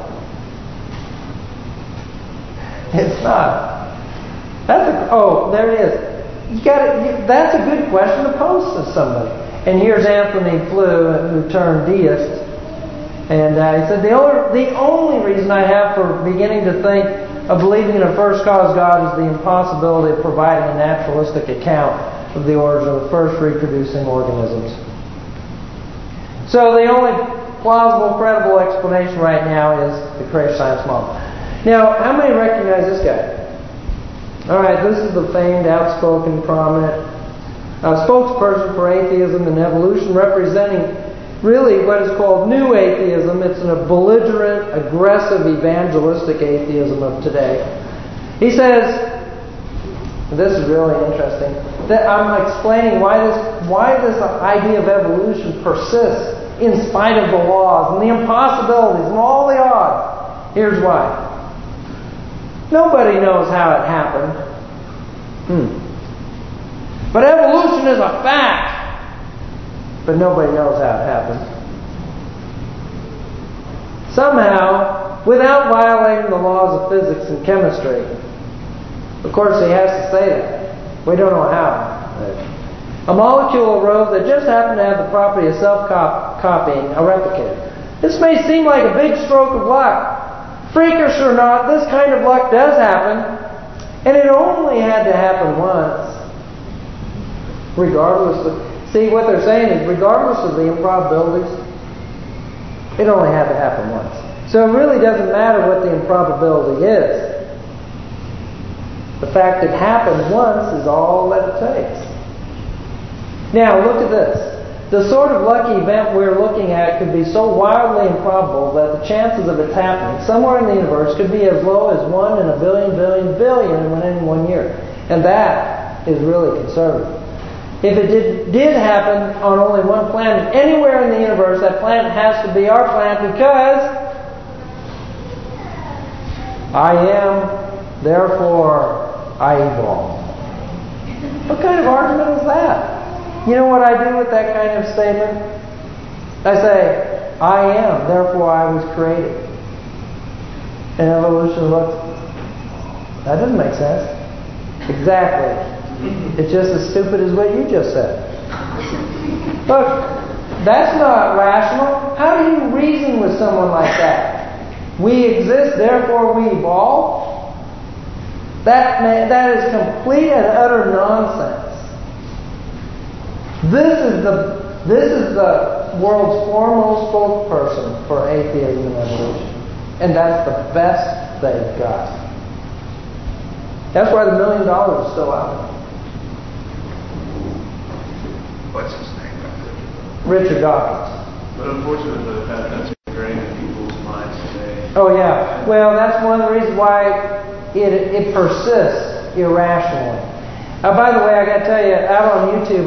It's not. There it is. That's a good question to pose to somebody. And here's Anthony Flew, who turned deist, and he said, the only reason I have for beginning to think of believing in a first cause God is the impossibility of providing a naturalistic account of the origin of the first reproducing organisms. So the only plausible, credible explanation right now is the creation science model. Now, how many recognize this guy? Alright, this is the famed, outspoken, prominent spokesperson for atheism and evolution, representing really what is called new atheism. It's a belligerent, aggressive, evangelistic atheism of today. He says, this is really interesting, that I'm explaining why this idea of evolution persists in spite of the laws and the impossibilities and all the odds. Here's why. Nobody knows how it happened. But evolution is a fact. but nobody knows how it happened. Somehow, without violating the laws of physics and chemistry. Of course, he has to say that. We don't know how. A molecule arose that just happened to have the property of self-copying a replicator. This may seem like a big stroke of luck. Freakish or not, this kind of luck does happen. And it only had to happen once. Regardless of... See, what they're saying is, regardless of the improbabilities, it only had to happen once. So it really doesn't matter what the improbability is. The fact it happened once is all that it takes. Now, look at this. The sort of lucky event we're looking at could be so wildly improbable that the chances of its happening somewhere in the universe could be as low as 1 in a billion in 1 year. And that is really conservative. If it did happen on only one planet anywhere in the universe, that planet has to be our planet because I am, therefore I evolve. What kind of argument is that? You know what I do with that kind of statement? I say, I am, therefore I was created. And evolution looks, that doesn't make sense. Exactly. It's just as stupid as what you just said. Look, that's not rational. How do you reason with someone like that? We exist, therefore we evolve? That is complete and utter nonsense. This is the world's foremost spokesperson for atheism and evolution. And that's the best they've got. That's why the $1 million is still out. What's his name? Richard Dawkins. But unfortunately, that's ingrained in people's minds today. Oh yeah. Well, that's one of the reasons why it persists irrationally. By the way, I got to tell you, out on YouTube,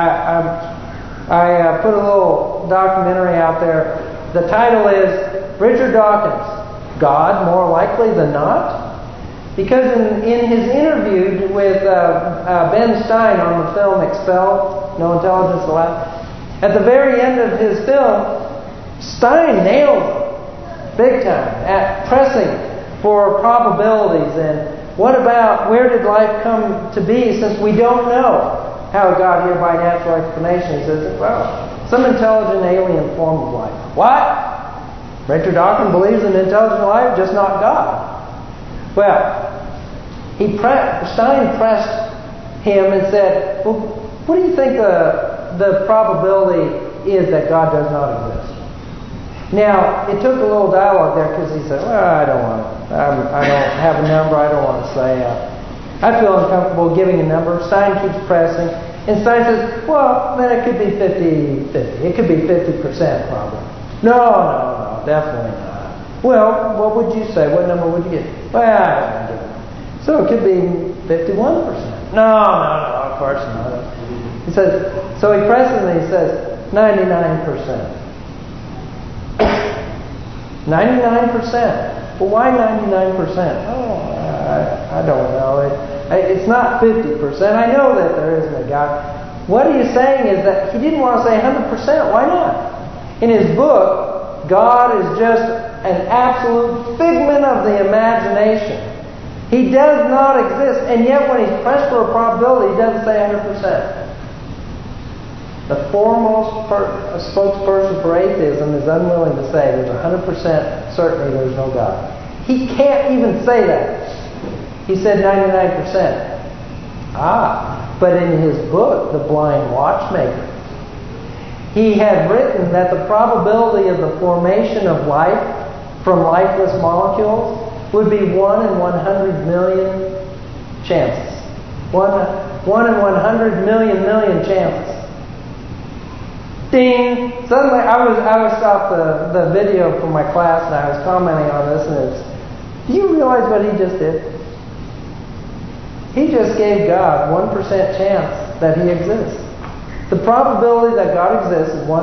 I put a little documentary out there. The title is Richard Dawkins, God More Likely Than Not? Because in his interview with Ben Stein on the film Expelled, No Intelligence Allowed, at the very end of his film, Stein nailed it big time at pressing for probabilities and what about where did life come to be since we don't know how it got here by natural explanation. He says, well, some intelligent alien form of life. What? Richard Dawkins believes in intelligent life, just not God. Well, Stein pressed him and said, well, what do you think the probability is that God does not exist? Now, it took a little dialogue there because he said, well, I don't have a number, I don't want to say. I feel uncomfortable giving a number. Stein keeps pressing. And Stein says, well, then it could be 50-50. It could be 50% probably. No, definitely not. Well, what would you say? What number would you get? Well, I don't want to give it. So it could be 51%. No, of course not. He says, so he presses and he says, 99%. 99%. Well, why 99%? Oh, I don't know. It's not 50%. I know that there isn't a God. What he is saying is that he didn't want to say 100%. Why not? In his book, God is just an absolute figment of the imagination. He does not exist, and yet when he's pressed for a probability, he doesn't say 100%. The foremost spokesperson for atheism is unwilling to say there's 100% certainty there's no God. He can't even say that. He said 99%. But in his book, The Blind Watchmaker, he had written that the probability of the formation of life from lifeless molecules would be 1 in 100 million chances. 1 in 100 million chances. Ding! Suddenly, I stopped the video from my class and I was commenting on this, and do you realize what he just did? He just gave God 1% chance that he exists. The probability that God exists is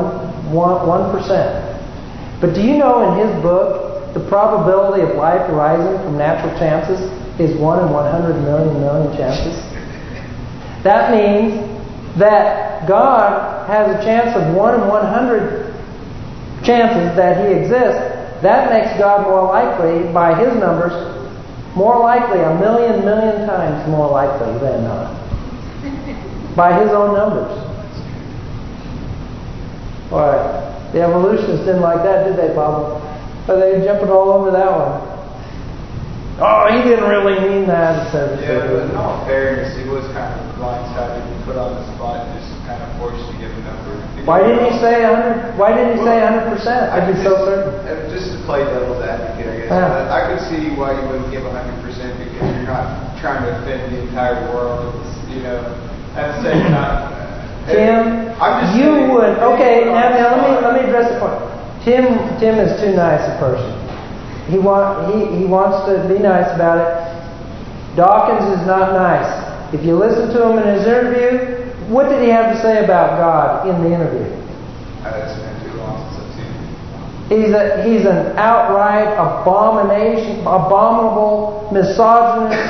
1%. But do you know in his book, the probability of life arising from natural chances is 1 in 100 million chances? That means that God has a chance of 1 in 100 chances that He exists, that makes God more likely, by His numbers, more likely, a million times more likely than not. By His own numbers. Why? The evolutionists didn't like that, did they, Bob? Or they jumping all over that one. Oh, he didn't really mean that, etc. Yeah, but in all fairness, he was kind of blindsided and put on the spot and just kind of forced to give a number. Why didn't he say 100? Why didn't he say 100%? I'd be so certain. Just to play devil's advocate, I guess. Yeah. I could see why you wouldn't give 100% because you're not trying to offend the entire world. You know, at the same time. Tim, I'm just you would. Okay, now let me address the point. Tim is too nice a person. He wants to be nice about it. Dawkins is not nice. If you listen to him in his interview, what did he have to say about God in the interview? It's been too long since I've seen it. He's an outright abominable, misogynist,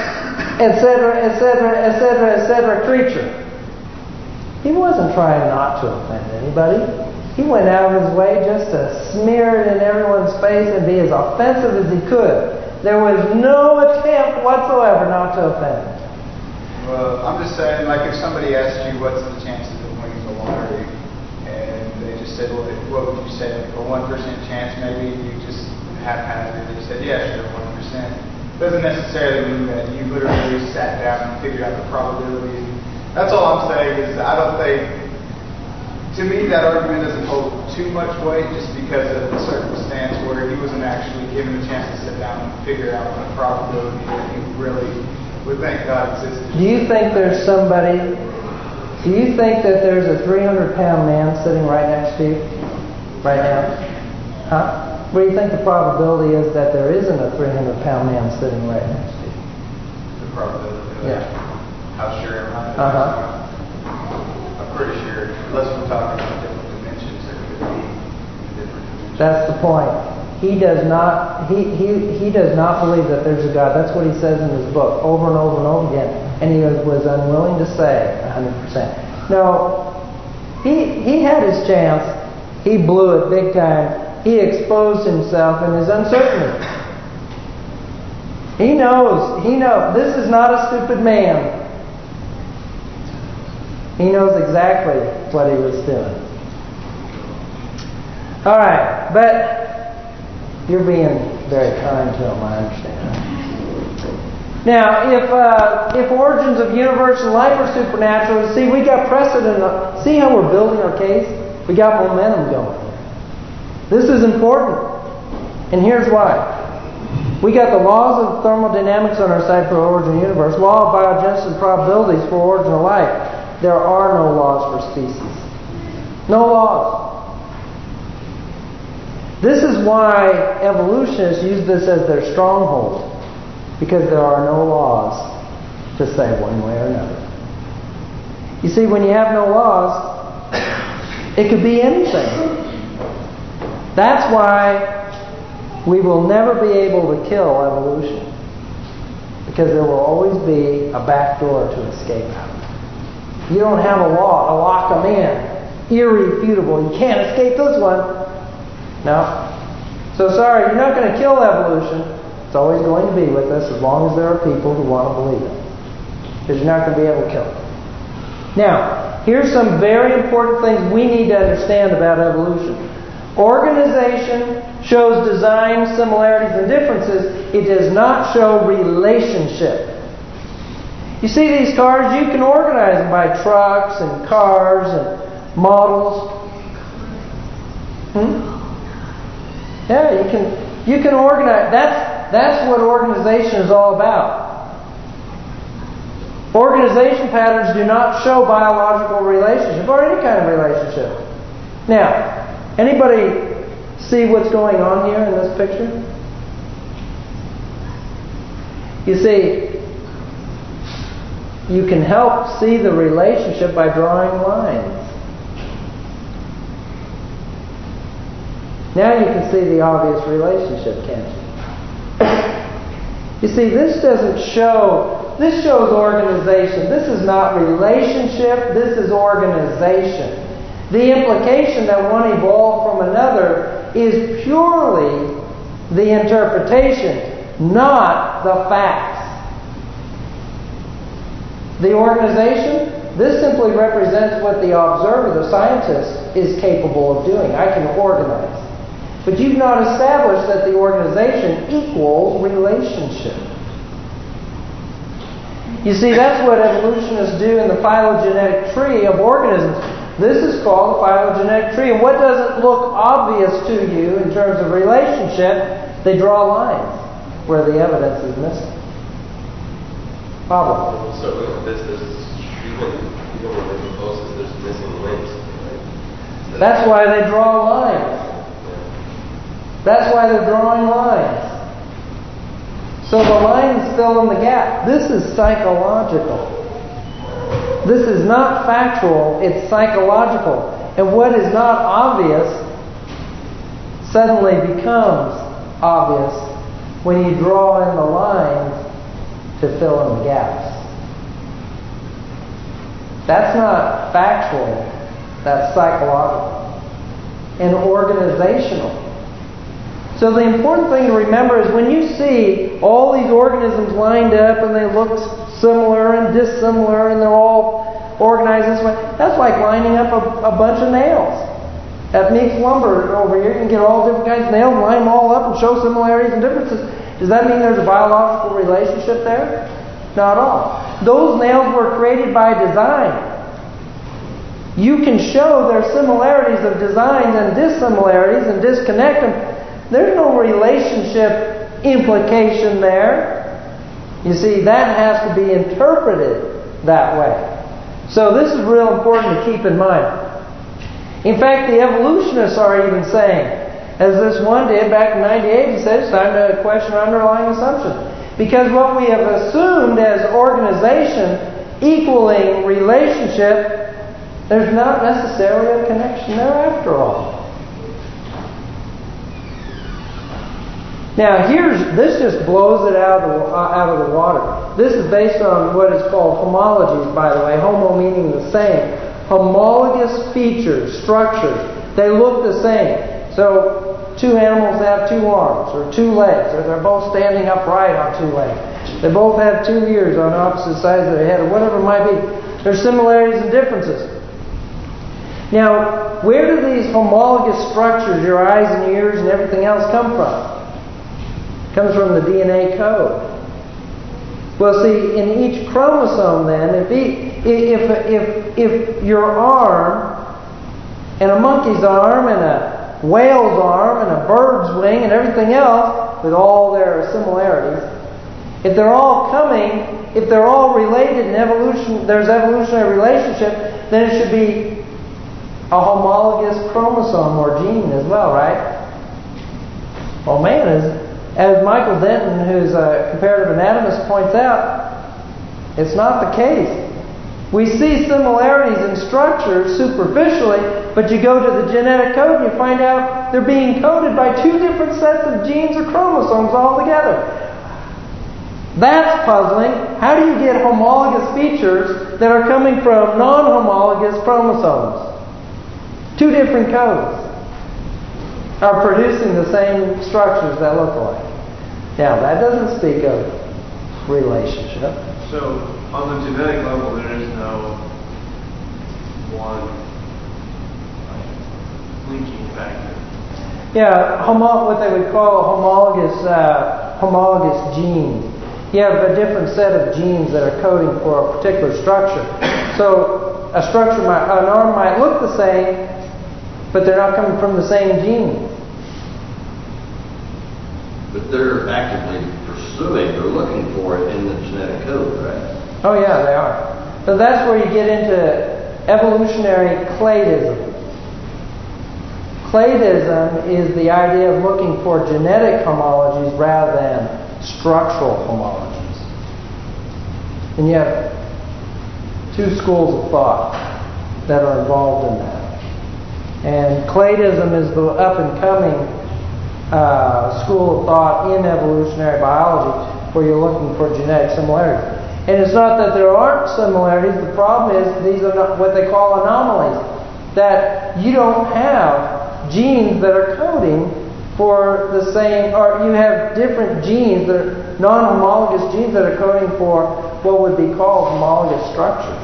etc. creature. He wasn't trying not to offend anybody. He went out of his way just to smear it in everyone's face and be as offensive as he could. There was no attempt whatsoever not to offend. Well, I'm just saying, like, if somebody asked you what's the chances of winning the lottery, and they just said, well, what would you say? Like a 1% chance, maybe? You just haphazardly said, yeah, sure, 1%. Doesn't necessarily mean that you literally sat down and figured out the probability. That's all I'm saying is I don't think, to me, that argument doesn't hold too much weight just because of the circumstance where he wasn't actually given a chance to sit down and figure out the probability that he really would think God existed. Do you think that there's a 300-pound man sitting right next to you right now? Huh? What do you think the probability is that there isn't a 300-pound man sitting right next to you? The probability? Yeah. How sure am I? I'm pretty sure, unless we're talking about different dimensions, there could be different dimensions. That's the point. He does not believe that there's a God. That's what he says in his book over and over and over again. And he was unwilling to say 100%. No, he had his chance. He blew it big time. He exposed himself in his uncertainty. He knows. This is not a stupid man. He knows exactly what he was doing. All right, but you're being very kind to him, I understand. Now, if origins of universe and life are supernatural, see, we got precedent. See how we're building our case? We got momentum going. This is important, and here's why. We got the laws of thermodynamics on our side for origin of the universe, law of biogenesis and probabilities for origin of life. There are no laws for species. No laws. This is why evolutionists use this as their stronghold. Because there are no laws to say one way or another. You see, when you have no laws, it could be anything. That's why we will never be able to kill evolution. Because there will always be a back door to escape out. You don't have a law to lock them in. Irrefutable. You can't escape this one. No. So sorry, you're not going to kill evolution. It's always going to be with us as long as there are people who want to believe it. Because you're not going to be able to kill it. Now, here's some very important things we need to understand about evolution. Organization shows design similarities and differences. It does not show relationship. You see these cars, you can organize them by trucks and cars and models. Yeah, you can organize. That's what organization is all about. Organization patterns do not show biological relationship or any kind of relationship. Now, anybody see what's going on here in this picture? You see, you can help see the relationship by drawing lines. Now you can see the obvious relationship, can't you? You see, this doesn't show this shows organization. This is not relationship. This is organization. The implication that one evolved from another is purely the interpretation, not the facts. The organization, this simply represents what the observer, the scientist, is capable of doing. I can organize. But you've not established that the organization equals relationship. You see, that's what evolutionists do in the phylogenetic tree of organisms. This is called the phylogenetic tree. And what doesn't look obvious to you in terms of relationship, they draw lines where the evidence is missing. Problem. So this even when they propose this, there's missing links. Right? That's why they draw lines. That's why they're drawing lines. So the lines fill in the gap. This is psychological. This is not factual, it's psychological. And what is not obvious suddenly becomes obvious when you draw in the lines to fill in the gaps. That's not factual, that's psychological and organizational. So the important thing to remember is when you see all these organisms lined up and they look similar and dissimilar and they're all organized this way, that's like lining up a bunch of nails. At Meeks Lumber over here, you can get all different kinds of nails, line them all up and show similarities and differences. Does that mean there's a biological relationship there? Not at all. Those nails were created by design. You can show their similarities of designs and dissimilarities and disconnect them. There's no relationship implication there. You see, that has to be interpreted that way. So this is real important to keep in mind. In fact, the evolutionists are even saying, as this one did back in 98, he said it's time to question our underlying assumptions. Because what we have assumed as organization equaling relationship, there's not necessarily a connection there after all. Now, this just blows it out of the water. This is based on what is called homologies, by the way. Homo meaning the same. Homologous features, structures. They look the same. So, two animals have two arms or two legs, or they're both standing upright on two legs. They both have two ears on opposite sides of their head, or whatever it might be. There's similarities and differences. Now, where do these homologous structures, your eyes and ears and everything else, come from? It comes from the DNA code. Well, see, in each chromosome, then, if your arm and a monkey's arm and a whale's arm and a bird's wing and everything else, with all their similarities, if they're all related in evolution, there's evolutionary relationship, then it should be a homologous chromosome or gene as well, right? Well, man, as Michael Denton, who's a comparative anatomist, points out, it's not the case. We see similarities in structures superficially, but you go to the genetic code and you find out they're being coded by two different sets of genes or chromosomes altogether. That's puzzling. How do you get homologous features that are coming from non-homologous chromosomes? Two different codes are producing the same structures that look alike. Now, that doesn't speak of relationship. So, on the genetic level, there is no one linking factor. Yeah, what they would call homologous genes. You have a different set of genes that are coding for a particular structure. So, an arm might look the same, but they're not coming from the same gene. But they're actively pursuing, they're looking for it in the genetic code, right? Oh yeah, they are. So that's where you get into evolutionary cladeism. Cladeism is the idea of looking for genetic homologies rather than structural homologies. And you have two schools of thought that are involved in that. And cladeism is the up-and-coming school of thought in evolutionary biology where you're looking for genetic similarities. And it's not that there aren't similarities. The problem is these are not what they call anomalies. That you don't have genes that are coding for the same, or you have different genes that are non-homologous genes that are coding for what would be called homologous structures.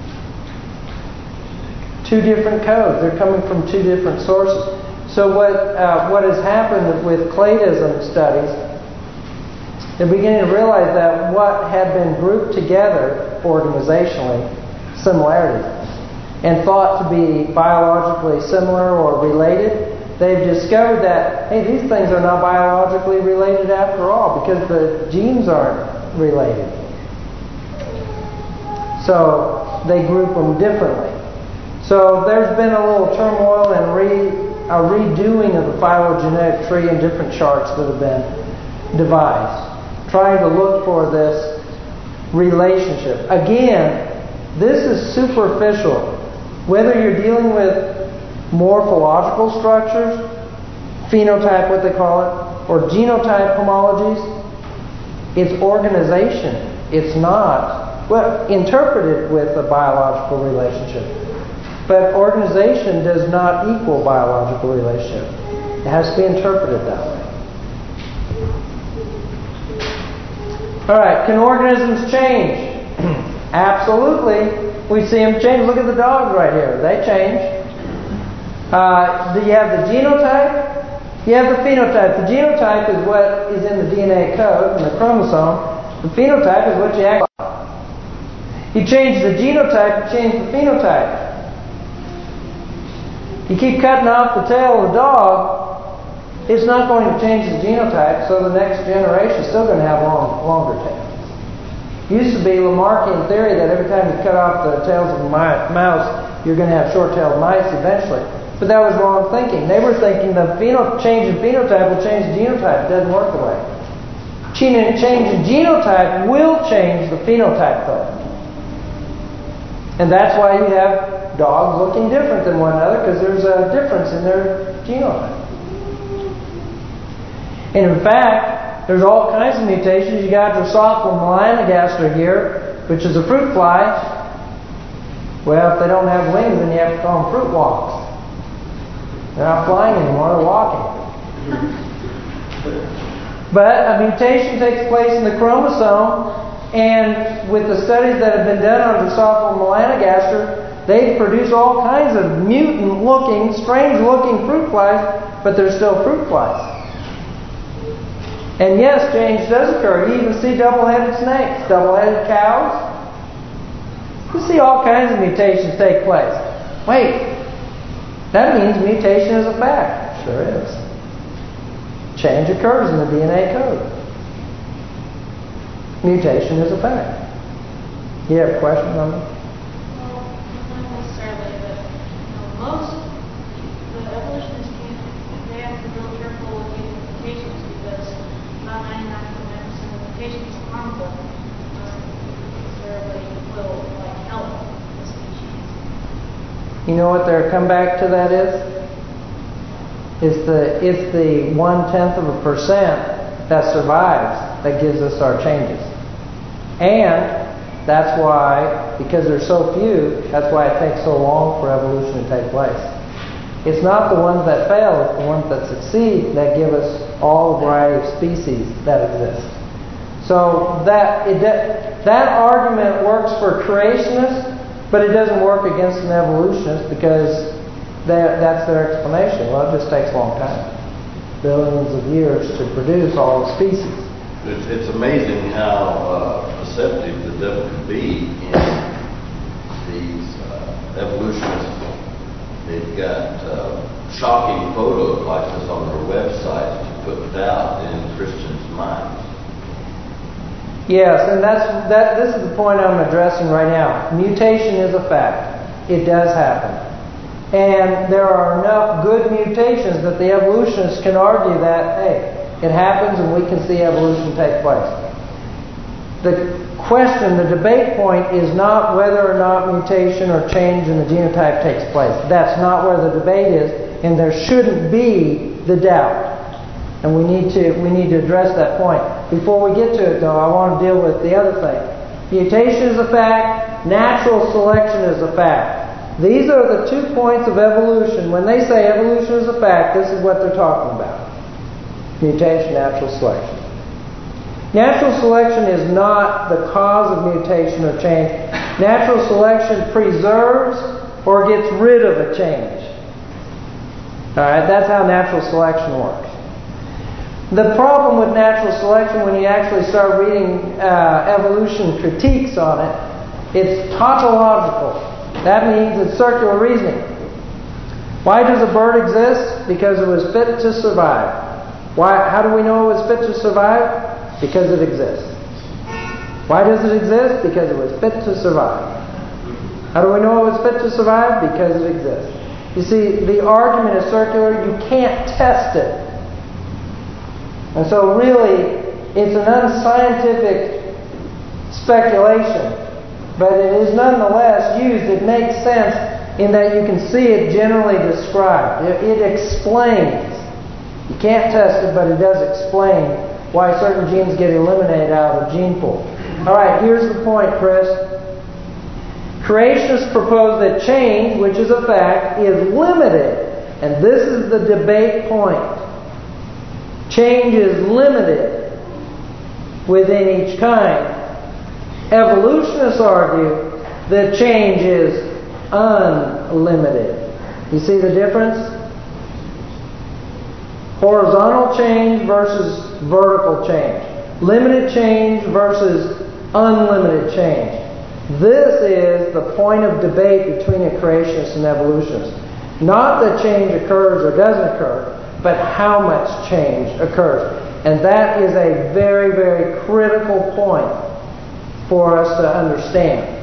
Two different codes. They're coming from two different sources. So what has happened with cladeism studies, they're beginning to realize that what had been grouped together organizationally, similarities, and thought to be biologically similar or related, they've discovered that, hey, these things are not biologically related after all because the genes aren't related. So they group them differently. So there's been a little turmoil and a redoing of the phylogenetic tree and different charts that have been devised, trying to look for this relationship. Again, this is superficial. Whether you're dealing with morphological structures, phenotype, what they call it, or genotype homologies, it's organization. It's not, well, interpreted with a biological relationship. But organization does not equal biological relationship. It has to be interpreted that way. Alright, can organisms change? Absolutely. We see them change. Look at the dogs right here. They change. Do you have the genotype? You have the phenotype. The genotype is what is in the DNA code, in the chromosome. The phenotype is what you act like. You change the genotype, you change the phenotype. You keep cutting off the tail of the dog, it's not going to change the genotype, so the next generation is still going to have longer tails. It used to be Lamarckian theory that every time you cut off the tails of a mouse, you're going to have short-tailed mice eventually. But that was wrong thinking. They were thinking the change in phenotype will change the genotype. It doesn't work the way. Change in genotype will change the phenotype, though. And that's why you have dogs looking different than one another, because there's a difference in their genotype. And in fact, there's all kinds of mutations. You got Drosophila melanogaster here, which is a fruit fly. Well, if they don't have wings, then you have to call them fruit walks. They're not flying anymore, they're walking. But a mutation takes place in the chromosome, and with the studies that have been done on Drosophila melanogaster, they produce all kinds of mutant-looking, strange-looking fruit flies, but they're still fruit flies. And yes, change does occur. You even see double-headed snakes, double-headed cows. You see all kinds of mutations take place. Wait, that means mutation is a fact. Sure is. Change occurs in the DNA code. Mutation is a fact. You have a question on that? Well, not necessarily, but most the evolutionists they have to be real careful with using mutations because about 99.9% of mutations are harmful. Necessarily will help the species. You know what their comeback to that is? It's the 0.1% that survives that gives us our changes. And that's why, because there's so few, that's why it takes so long for evolution to take place. It's not the ones that fail, it's the ones that succeed that give us all variety of species that exist. So that argument works for creationists, but it doesn't work against an evolutionist because that's their explanation. Well, it just takes a long time. Billions of years to produce all the species. It's amazing how deceptive the devil can be in these evolutionists. They've got shocking photos like this on their website to put doubt in Christians' minds. Yes, and this is the point I'm addressing right now. Mutation is a fact. It does happen. And there are enough good mutations that the evolutionists can argue that, hey, it happens and we can see evolution take place. The question, the debate point is not whether or not mutation or change in the genotype takes place. That's not where the debate is, and there shouldn't be the doubt. And we need to address that point. Before we get to it, though, I want to deal with the other thing. Mutation is a fact. Natural selection is a fact. These are the 2 points of evolution. When they say evolution is a fact, this is what they're talking about. Mutation, natural selection. Natural selection is not the cause of mutation or change. Natural selection preserves or gets rid of a change. Alright, that's how natural selection works. The problem with natural selection, when you actually start reading evolution critiques on it, it's tautological. That means it's circular reasoning. Why does a bird exist? Because it was fit to survive. Why? How do we know it was fit to survive? Because it exists. Why does it exist? Because it was fit to survive. How do we know it was fit to survive? Because it exists. You see, the argument is circular. You can't test it. And so really, it's an unscientific speculation. But it is nonetheless used. It makes sense in that you can see it generally described. It explains. You can't test it, but it does explain why certain genes get eliminated out of the gene pool. Alright, here's the point, Chris. Creationists propose that change, which is a fact, is limited. And this is the debate point. Change is limited within each kind. Evolutionists argue that change is unlimited. You see the difference? Horizontal change versus vertical change. Limited change versus unlimited change. This is the point of debate between a creationist and evolutionist. Not that change occurs or doesn't occur, but how much change occurs. And that is a very, very critical point for us to understand.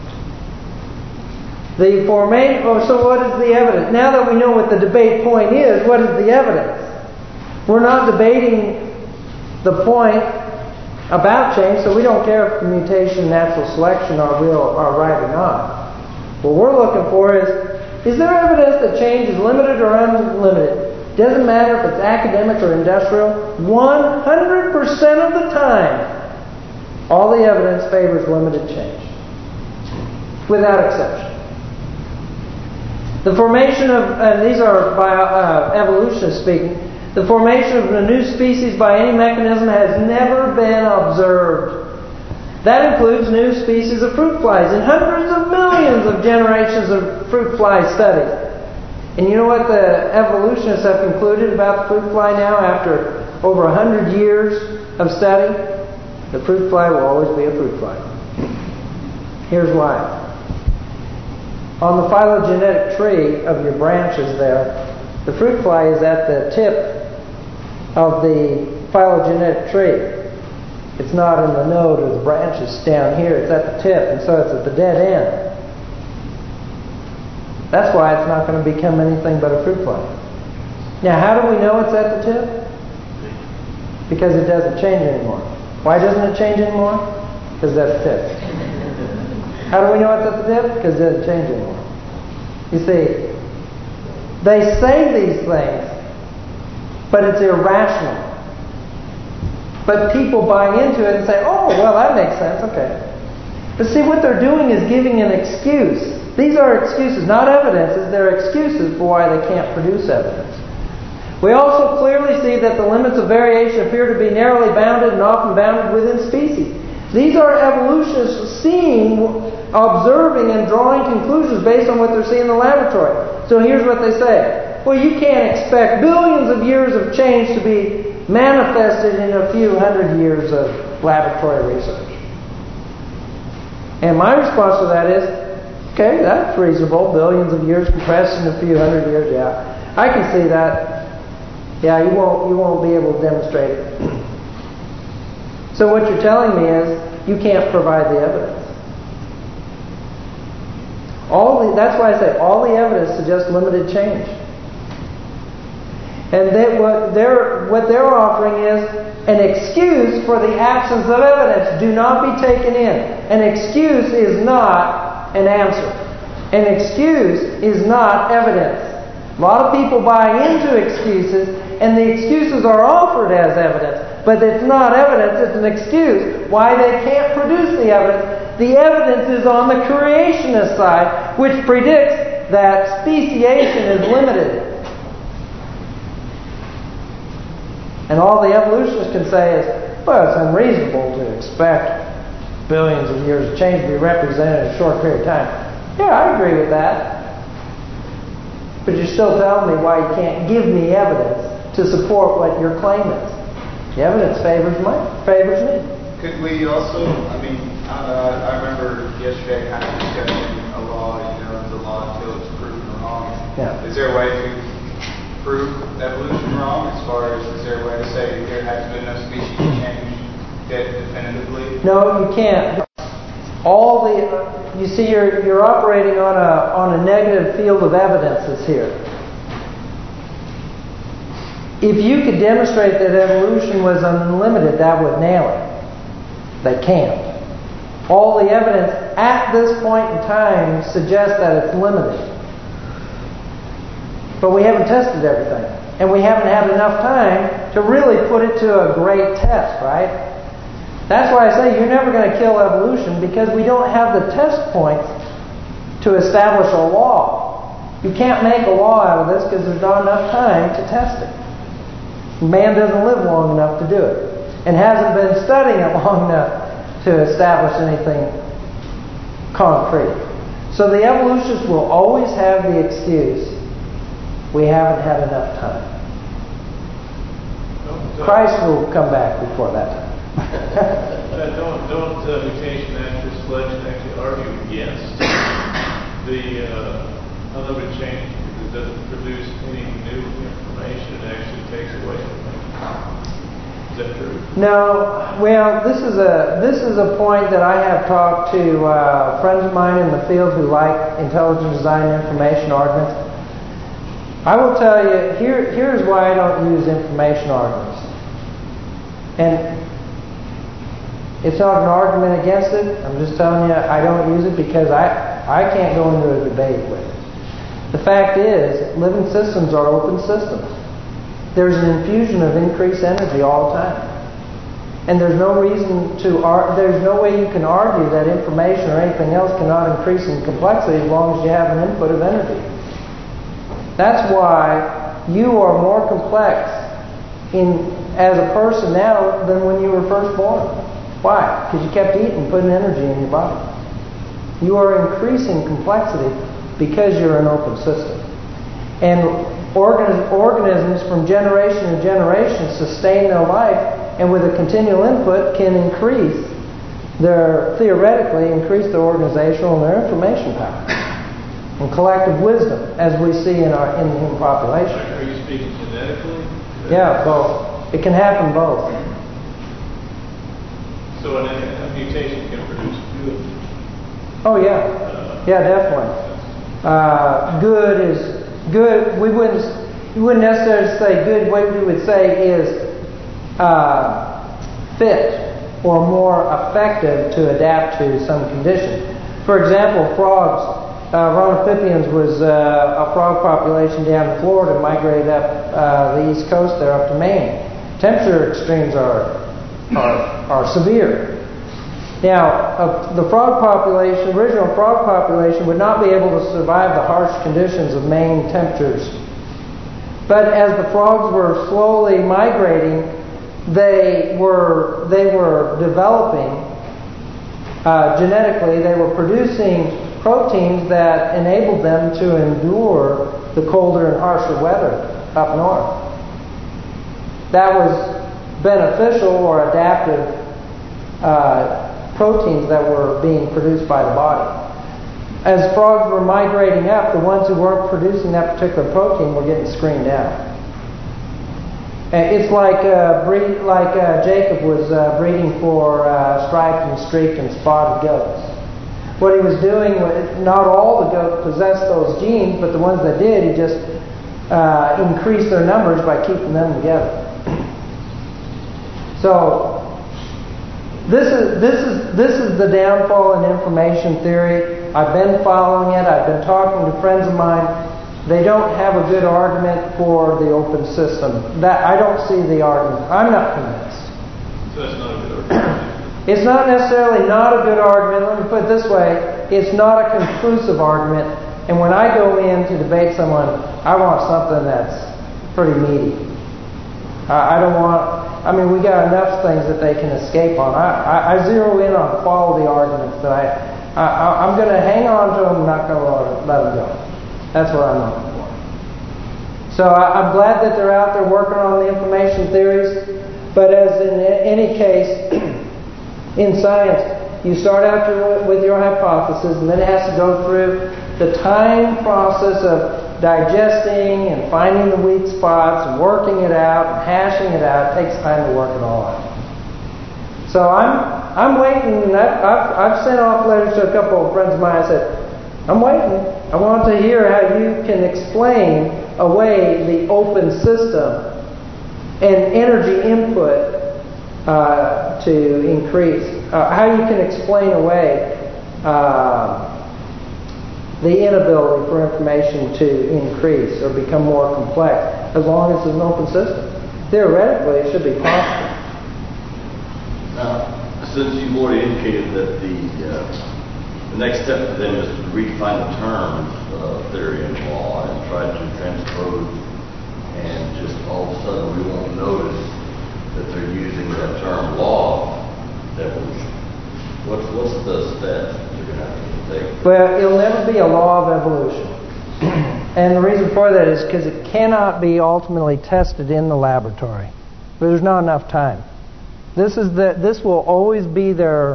So what is the evidence? Now that we know what the debate point is, what is the evidence? We're not debating the point about change, so we don't care if mutation and natural selection are right or not. What we're looking for is there evidence that change is limited or unlimited? Doesn't matter if it's academic or industrial. 100% of the time, all the evidence favors limited change, without exception. The formation of, and these are evolutionists speaking, the formation of a new species by any mechanism has never been observed. That includes new species of fruit flies and hundreds of millions of generations of fruit fly studies. And you know what the evolutionists have concluded about the fruit fly now after over 100 years of study? The fruit fly will always be a fruit fly. Here's why. On the phylogenetic tree of your branches there, the fruit fly is at the tip of the phylogenetic tree. It's not in the node or the branches down here. It's at the tip, and so it's at the dead end. That's why it's not going to become anything but a fruit fly. Now, how do we know it's at the tip? Because it doesn't change anymore. Why doesn't it change anymore? Because it's at the tip. How do we know it's at the tip? Because it doesn't change anymore. You see, they say these things, but it's irrational. But people buy into it and say, oh, well, that makes sense, okay. But see, what they're doing is giving an excuse. These are excuses, not evidences. They're excuses for why they can't produce evidence. We also clearly see that the limits of variation appear to be narrowly bounded and often bounded within species. These are evolutionists seeing, observing, and drawing conclusions based on what they're seeing in the laboratory. So here's what they say. Well, you can't expect billions of years of change to be manifested in a few hundred years of laboratory research. And my response to that is, okay, that's reasonable. Billions of years compressed in a few hundred years, yeah. I can see that. Yeah, you won't be able to demonstrate it. So what you're telling me is, you can't provide the evidence. That's why I say all the evidence suggests limited change. And what they're offering is an excuse for the absence of evidence. Do not be taken in. An excuse is not an answer. An excuse is not evidence. A lot of people buy into excuses, and the excuses are offered as evidence. But it's not evidence, it's an excuse why they can't produce the evidence. The evidence is on the creationist side, which predicts that speciation is limited. And all the evolutionists can say is, well, it's unreasonable to expect billions of years of change to be represented in a short period of time. Yeah, I agree with that. But you're still telling me why you can't give me evidence to support what your claim is. The evidence favors me. Could we also, I remember yesterday kind of discussing a law, the law until it's proven wrong. Yeah. Is there a way to prove evolution wrong? As far as, is there a way to say there has been no species change definitively? No, you can't. You see, you're operating on a negative field of evidences here. If you could demonstrate that evolution was unlimited, that would nail it. They can't. All the evidence at this point in time suggests that it's limited. But we haven't tested everything. And we haven't had enough time to really put it to a great test, right? That's why I say you're never going to kill evolution, because we don't have the test points to establish a law. You can't make a law out of this because there's not enough time to test it. Man doesn't live long enough to do it, and hasn't been studying it long enough to establish anything concrete. So the evolutionists will always have the excuse, we haven't had enough time. Christ will come back before that time. Don't mutation after selection actually argue against the unlimited change, because it doesn't produce any new information. It actually takes away from it. Is that true? No. Well, this is a point that I have talked to friends of mine in the field who like intelligent design information arguments. I will tell you, here's why I don't use information arguments. And it's not an argument against it. I'm just telling you I don't use it because I can't go into a debate with it. The fact is, living systems are open systems. There's an infusion of increased energy all the time. And there's no reason there's no way you can argue that information or anything else cannot increase in complexity as long as you have an input of energy. That's why you are more complex as a person now than when you were first born. Why? Because you kept eating, putting energy in your body. You are increasing complexity because you're an open system. And organisms from generation to generation sustain their life, and with a continual input can theoretically increase their organizational and their information power and collective wisdom, as we see in the human population. Are you speaking genetically? Yeah, both. It can happen both. So a mutation can produce good. Oh yeah, definitely. Good is good. We wouldn't necessarily say good. What we would say is fit or more effective to adapt to some condition. For example, frogs. Rhonopippians was a frog population down in Florida, migrated up the east coast there up to Maine. Temperature extremes are severe. Now, the original frog population would not be able to survive the harsh conditions of Maine temperatures. But as the frogs were slowly migrating, they were developing genetically. They were producing proteins that enabled them to endure the colder and harsher weather up north. That was beneficial or adaptive proteins that were being produced by the body. As frogs were migrating up, the ones who weren't producing that particular protein were getting screened out. It's like Jacob was breeding for striped and streaked and spotted goats. What he was doing, not all the goats possessed those genes, but the ones that did, he just increased their numbers by keeping them together. So this is the downfall in information theory. I've been following it. I've been talking to friends of mine. They don't have a good argument for the open system. I don't see the argument. I'm not convinced. So that's not a good argument. It's not necessarily not a good argument. Let me put it this way. It's not a conclusive argument. And when I go in to debate someone, I want something that's pretty meaty. I don't want... I mean, we got enough things that they can escape on. I zero in on quality arguments that I'm going to hang on to them and not going to let them go. That's what I'm looking for. So I'm glad that they're out there working on the information theories. But as in any case, in science, you start out with your hypothesis, and then it has to go through the time process of digesting and finding the weak spots and working it out and hashing it out. It takes time to work it all out. So I'm waiting, and I've sent off letters to a couple of friends of mine. I said, I'm waiting. I want to hear how you can explain away the open system and energy input to increase. How you can explain away the inability for information to increase or become more complex, as long as it's an open system. Theoretically, it should be possible. Now, since you've already indicated that the next step for them is to redefine the terms theory and law and try to transpose, and just all of a sudden we won't notice that they're using that term law evolution. What's the steps you're going to have to take? Well, it'll never be a law of evolution. And the reason for that is because it cannot be ultimately tested in the laboratory. There's not enough time. This will always be their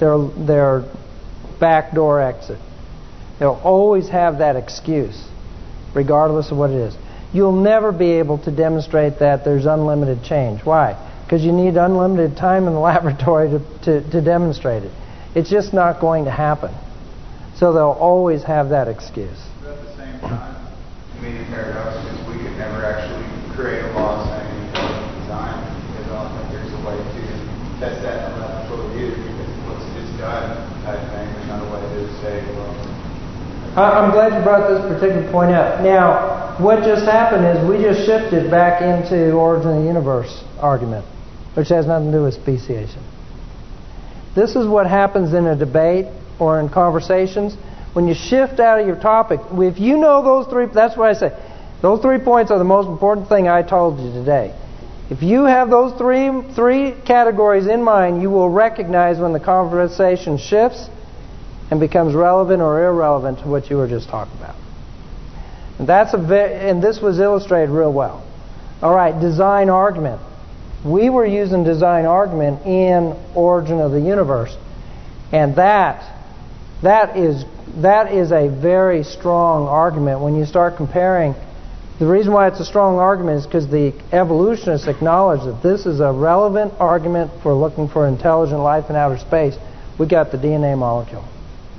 backdoor exit. They'll always have that excuse, regardless of what it is. You'll never be able to demonstrate that there's unlimited change. Why? Because you need unlimited time in the laboratory to demonstrate it. It's just not going to happen. So they'll always have that excuse. But at the same time, to me, the paradox is we could never actually create a law saying intelligent design, because I don't think there's a way to test that in the laboratory either, because it's done type thing. There's not a way to say, well... I'm glad you brought this particular point up. Now, what just happened is we just shifted back into origin of the universe argument, which has nothing to do with speciation. This is what happens in a debate or in conversations. When you shift out of your topic, if you know those three, that's what I say. Those 3 points are the most important thing I told you today. If you have those three categories in mind, you will recognize when the conversation shifts and becomes relevant or irrelevant to what you were just talking about. And and this was illustrated real well. All right, design argument. We were using design argument in Origin of the Universe, and that is a very strong argument when you start comparing. The reason why it's a strong argument is because the evolutionists acknowledge that this is a relevant argument for looking for intelligent life in outer space. We got the DNA molecule.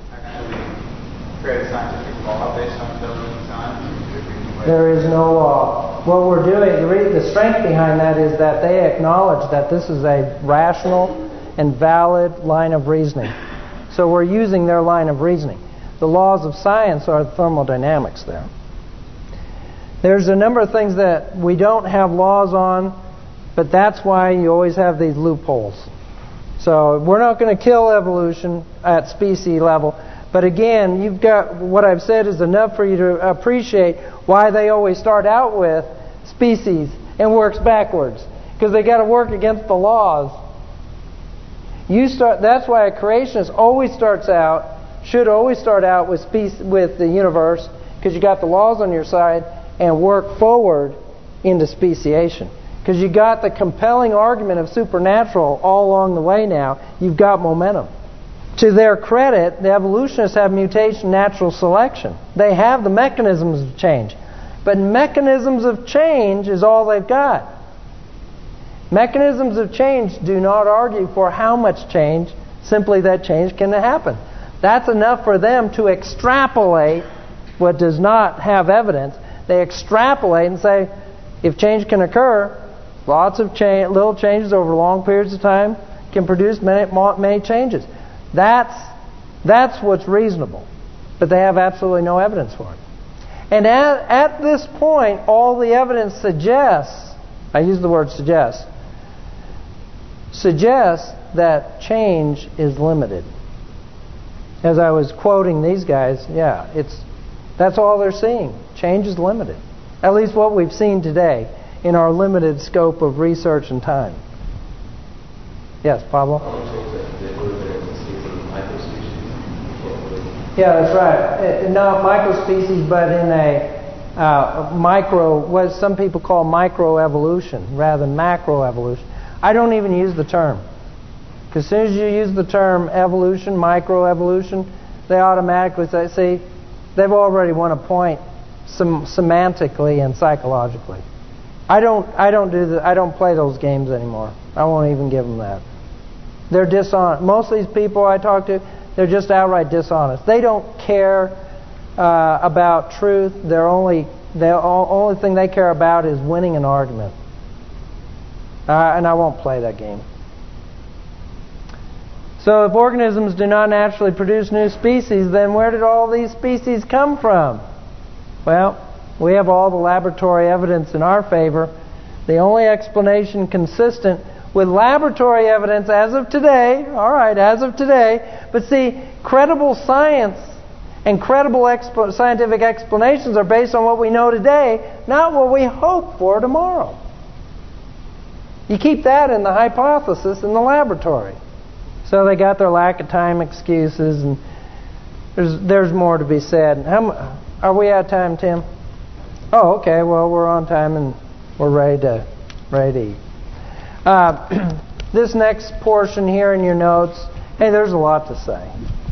Create a scientific law based on intelligent design? There is no law. What we're doing, the strength behind that is that they acknowledge that this is a rational and valid line of reasoning. So we're using their line of reasoning. The laws of science are thermodynamics there. There's a number of things that we don't have laws on, but that's why you always have these loopholes. So we're not going to kill evolution at species level. But again, you've got what I've said is enough for you to appreciate why they always start out with species and works backwards, because they got to work against the laws. That's why a creationist should always start out with the universe, because you got the laws on your side, and work forward into speciation. Because you got the compelling argument of supernatural all along the way now. You've got momentum. To their credit, the evolutionists have mutation, natural selection. They have the mechanisms of change. But mechanisms of change is all they've got. Mechanisms of change do not argue for how much change, simply that change can happen. That's enough for them to extrapolate what does not have evidence. They extrapolate and say, if change can occur, lots of little changes over long periods of time can produce many changes. That's what's reasonable. But they have absolutely no evidence for it. And at this point, all the evidence suggests, I use the word suggests that change is limited. As I was quoting these guys, that's all they're seeing. Change is limited. At least what we've seen today in our limited scope of research and time. Yes, Pablo? Yeah, that's right. Not microspecies, but in a what some people call microevolution rather than macroevolution. I don't even use the term. Because as soon as you use the term evolution, microevolution, they automatically say, see, they've already won a point semantically and psychologically. I don't play those games anymore. I won't even give them that. They're dishonest. Most of these people I talk to, they're just outright dishonest. They don't care about truth. The only thing they care about is winning an argument. And I won't play that game. So if organisms do not naturally produce new species, then where did all these species come from? Well, we have all the laboratory evidence in our favor. The only explanation consistent with laboratory evidence as of today, but see, credible science and credible scientific explanations are based on what we know today, not what we hope for tomorrow. You keep that in the hypothesis in the laboratory. So they got their lack of time excuses, and there's more to be said. Are we out of time, Tim? Oh, okay. Well, we're on time and we're ready to eat. This next portion here in your notes, hey, there's a lot to say.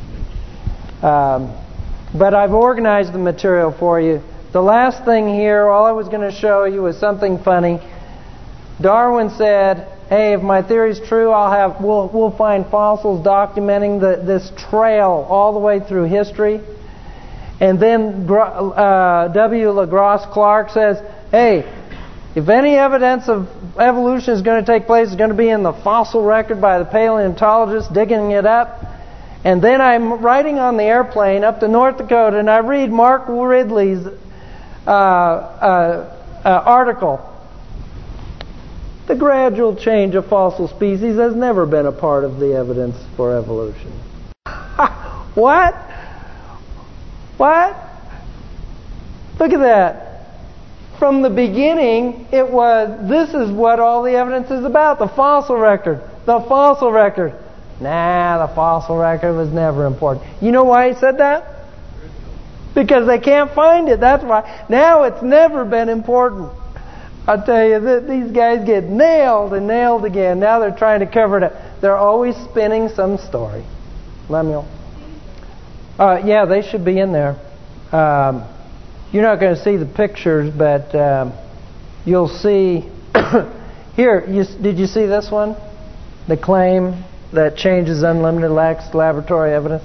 But I've organized the material for you. The last thing here, all I was going to show you was something funny. Darwin said, hey, if my theory is true, we'll find fossils documenting this trail all the way through history. And then W. LaGrosse Clark says, hey, if any evidence of evolution is going to take place, it's going to be in the fossil record by the paleontologists digging it up. And then I'm riding on the airplane up to North Dakota, and I read Mark Ridley's article. The gradual change of fossil species has never been a part of the evidence for evolution. What? What? Look at that. From the beginning, it was, this is what all the evidence is about. The fossil record. The fossil record. Nah, the fossil record was never important. You know why he said that? Because they can't find it. That's why. Now it's never been important. I'll tell you, these guys get nailed and nailed again. Now they're trying to cover it up. They're always spinning some story. Lemuel? Yeah, they should be in there. You're not going to see the pictures, but you'll see... Here, did you see this one? The claim that change is unlimited, lacks laboratory evidence.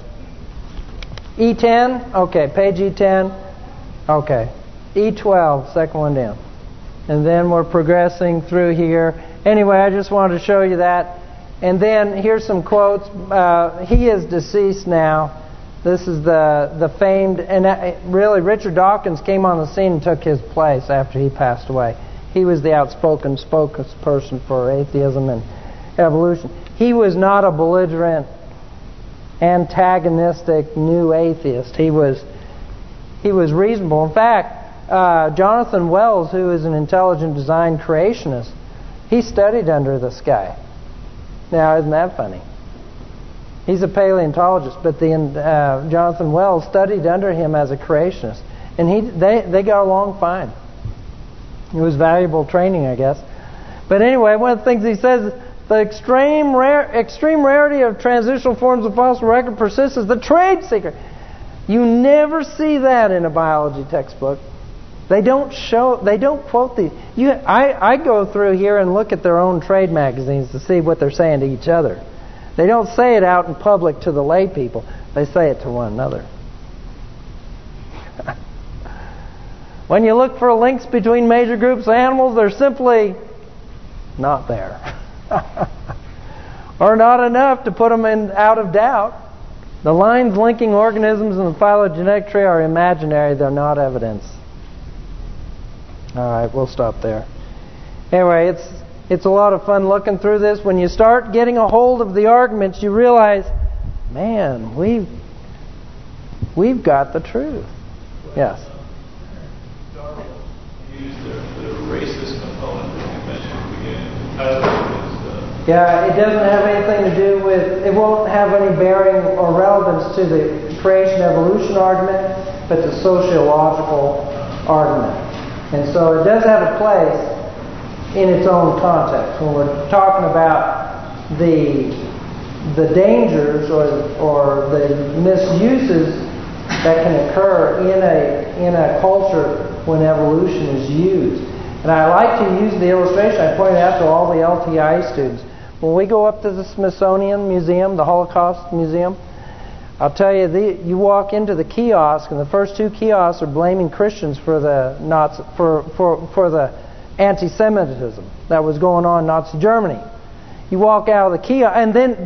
E10? Okay, page E10. Okay. E12, second one down. And then we're progressing through here. Anyway, I just wanted to show you that. And then here's some quotes. He is deceased now. This is the famed... And really, Richard Dawkins came on the scene and took his place after he passed away. He was the outspoken spokesperson for atheism and evolution. He was not a belligerent, antagonistic, new atheist. He was reasonable. In fact, Jonathan Wells, who is an intelligent design creationist, he studied under this guy. Now, isn't that funny? He's a paleontologist, but Jonathan Wells studied under him as a creationist, and they got along fine. It was valuable training, I guess. But anyway, one of the things he says, the extreme rarity of transitional forms of fossil record persists as the trade secret. You never see that in a biology textbook. They don't quote these. I go through here and look at their own trade magazines to see what they're saying to each other. They don't say it out in public to the lay people. They say it to one another. When you look for links between major groups of animals, they're simply not there. Or not enough to put them out of doubt. The lines linking organisms in the phylogenetic tree are imaginary. They're not evidence. All right, we'll stop there. Anyway, It's a lot of fun looking through this. When you start getting a hold of the arguments, you realize, man, we've got the truth. Yes. Darwin used the racist component that you mentioned at the beginning. Tyler is, Yeah, it doesn't have anything to do with, it won't have any bearing or relevance to the creation-evolution argument, but the sociological argument. And so it does have a place in its own context. When we're talking about the dangers or the misuses that can occur in a culture when evolution is used. And I like to use the illustration I pointed out to all the LTI students. When we go up to the Smithsonian Museum, the Holocaust Museum, I'll tell you, you walk into the kiosk, and the first two kiosks are blaming Christians for the for the anti-Semitism that was going on in Nazi Germany. You walk out of the kiosk, and then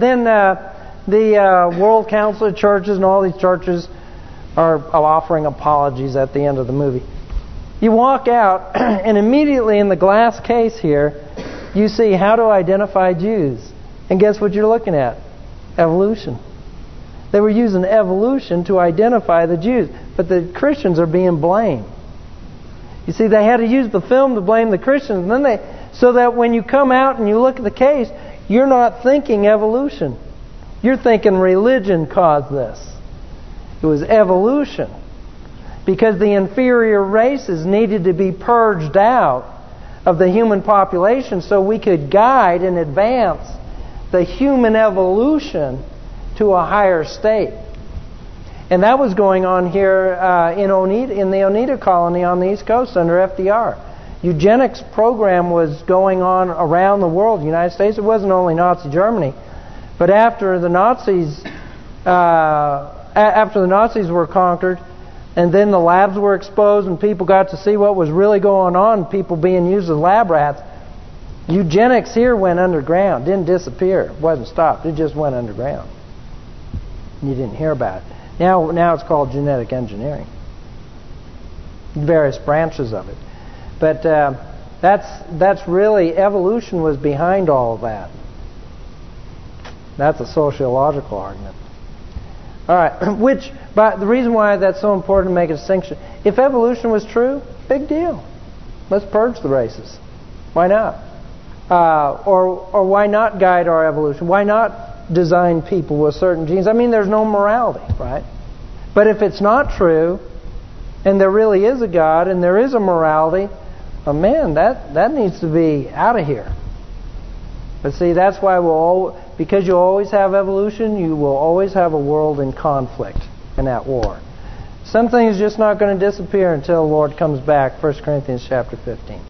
the World Council of Churches and all these churches are offering apologies at the end of the movie. You walk out, and immediately in the glass case here, you see how to identify Jews. And guess what you're looking at? Evolution. They were using evolution to identify the Jews, but the Christians are being blamed. You see, they had to use the film to blame the Christians, and then so that when you come out and you look at the case, you're not thinking evolution. You're thinking religion caused this. It was evolution. Because the inferior races needed to be purged out of the human population so we could guide and advance the human evolution to a higher state. And that was going on here in the Oneida colony on the East Coast under FDR. Eugenics program was going on around the world, the United States. It wasn't only Nazi Germany. But after the Nazis were conquered, and then the labs were exposed and people got to see what was really going on, people being used as lab rats, eugenics here went underground. Didn't disappear. It wasn't stopped. It just went underground. You didn't hear about it. Now it's called genetic engineering. Various branches of it. But that's really, evolution was behind all of that. That's a sociological argument. All right, but the reason why that's so important to make a distinction, if evolution was true, big deal. Let's purge the races. Why not? Or why not guide our evolution? Why not design people with certain genes? I mean, there's no morality, right? But if it's not true, and there really is a God, and there is a morality, oh man, that needs to be out of here. But see, that's why because you always have evolution, you will always have a world in conflict and at war. Some things just not going to disappear until the Lord comes back. 1 Corinthians chapter 15.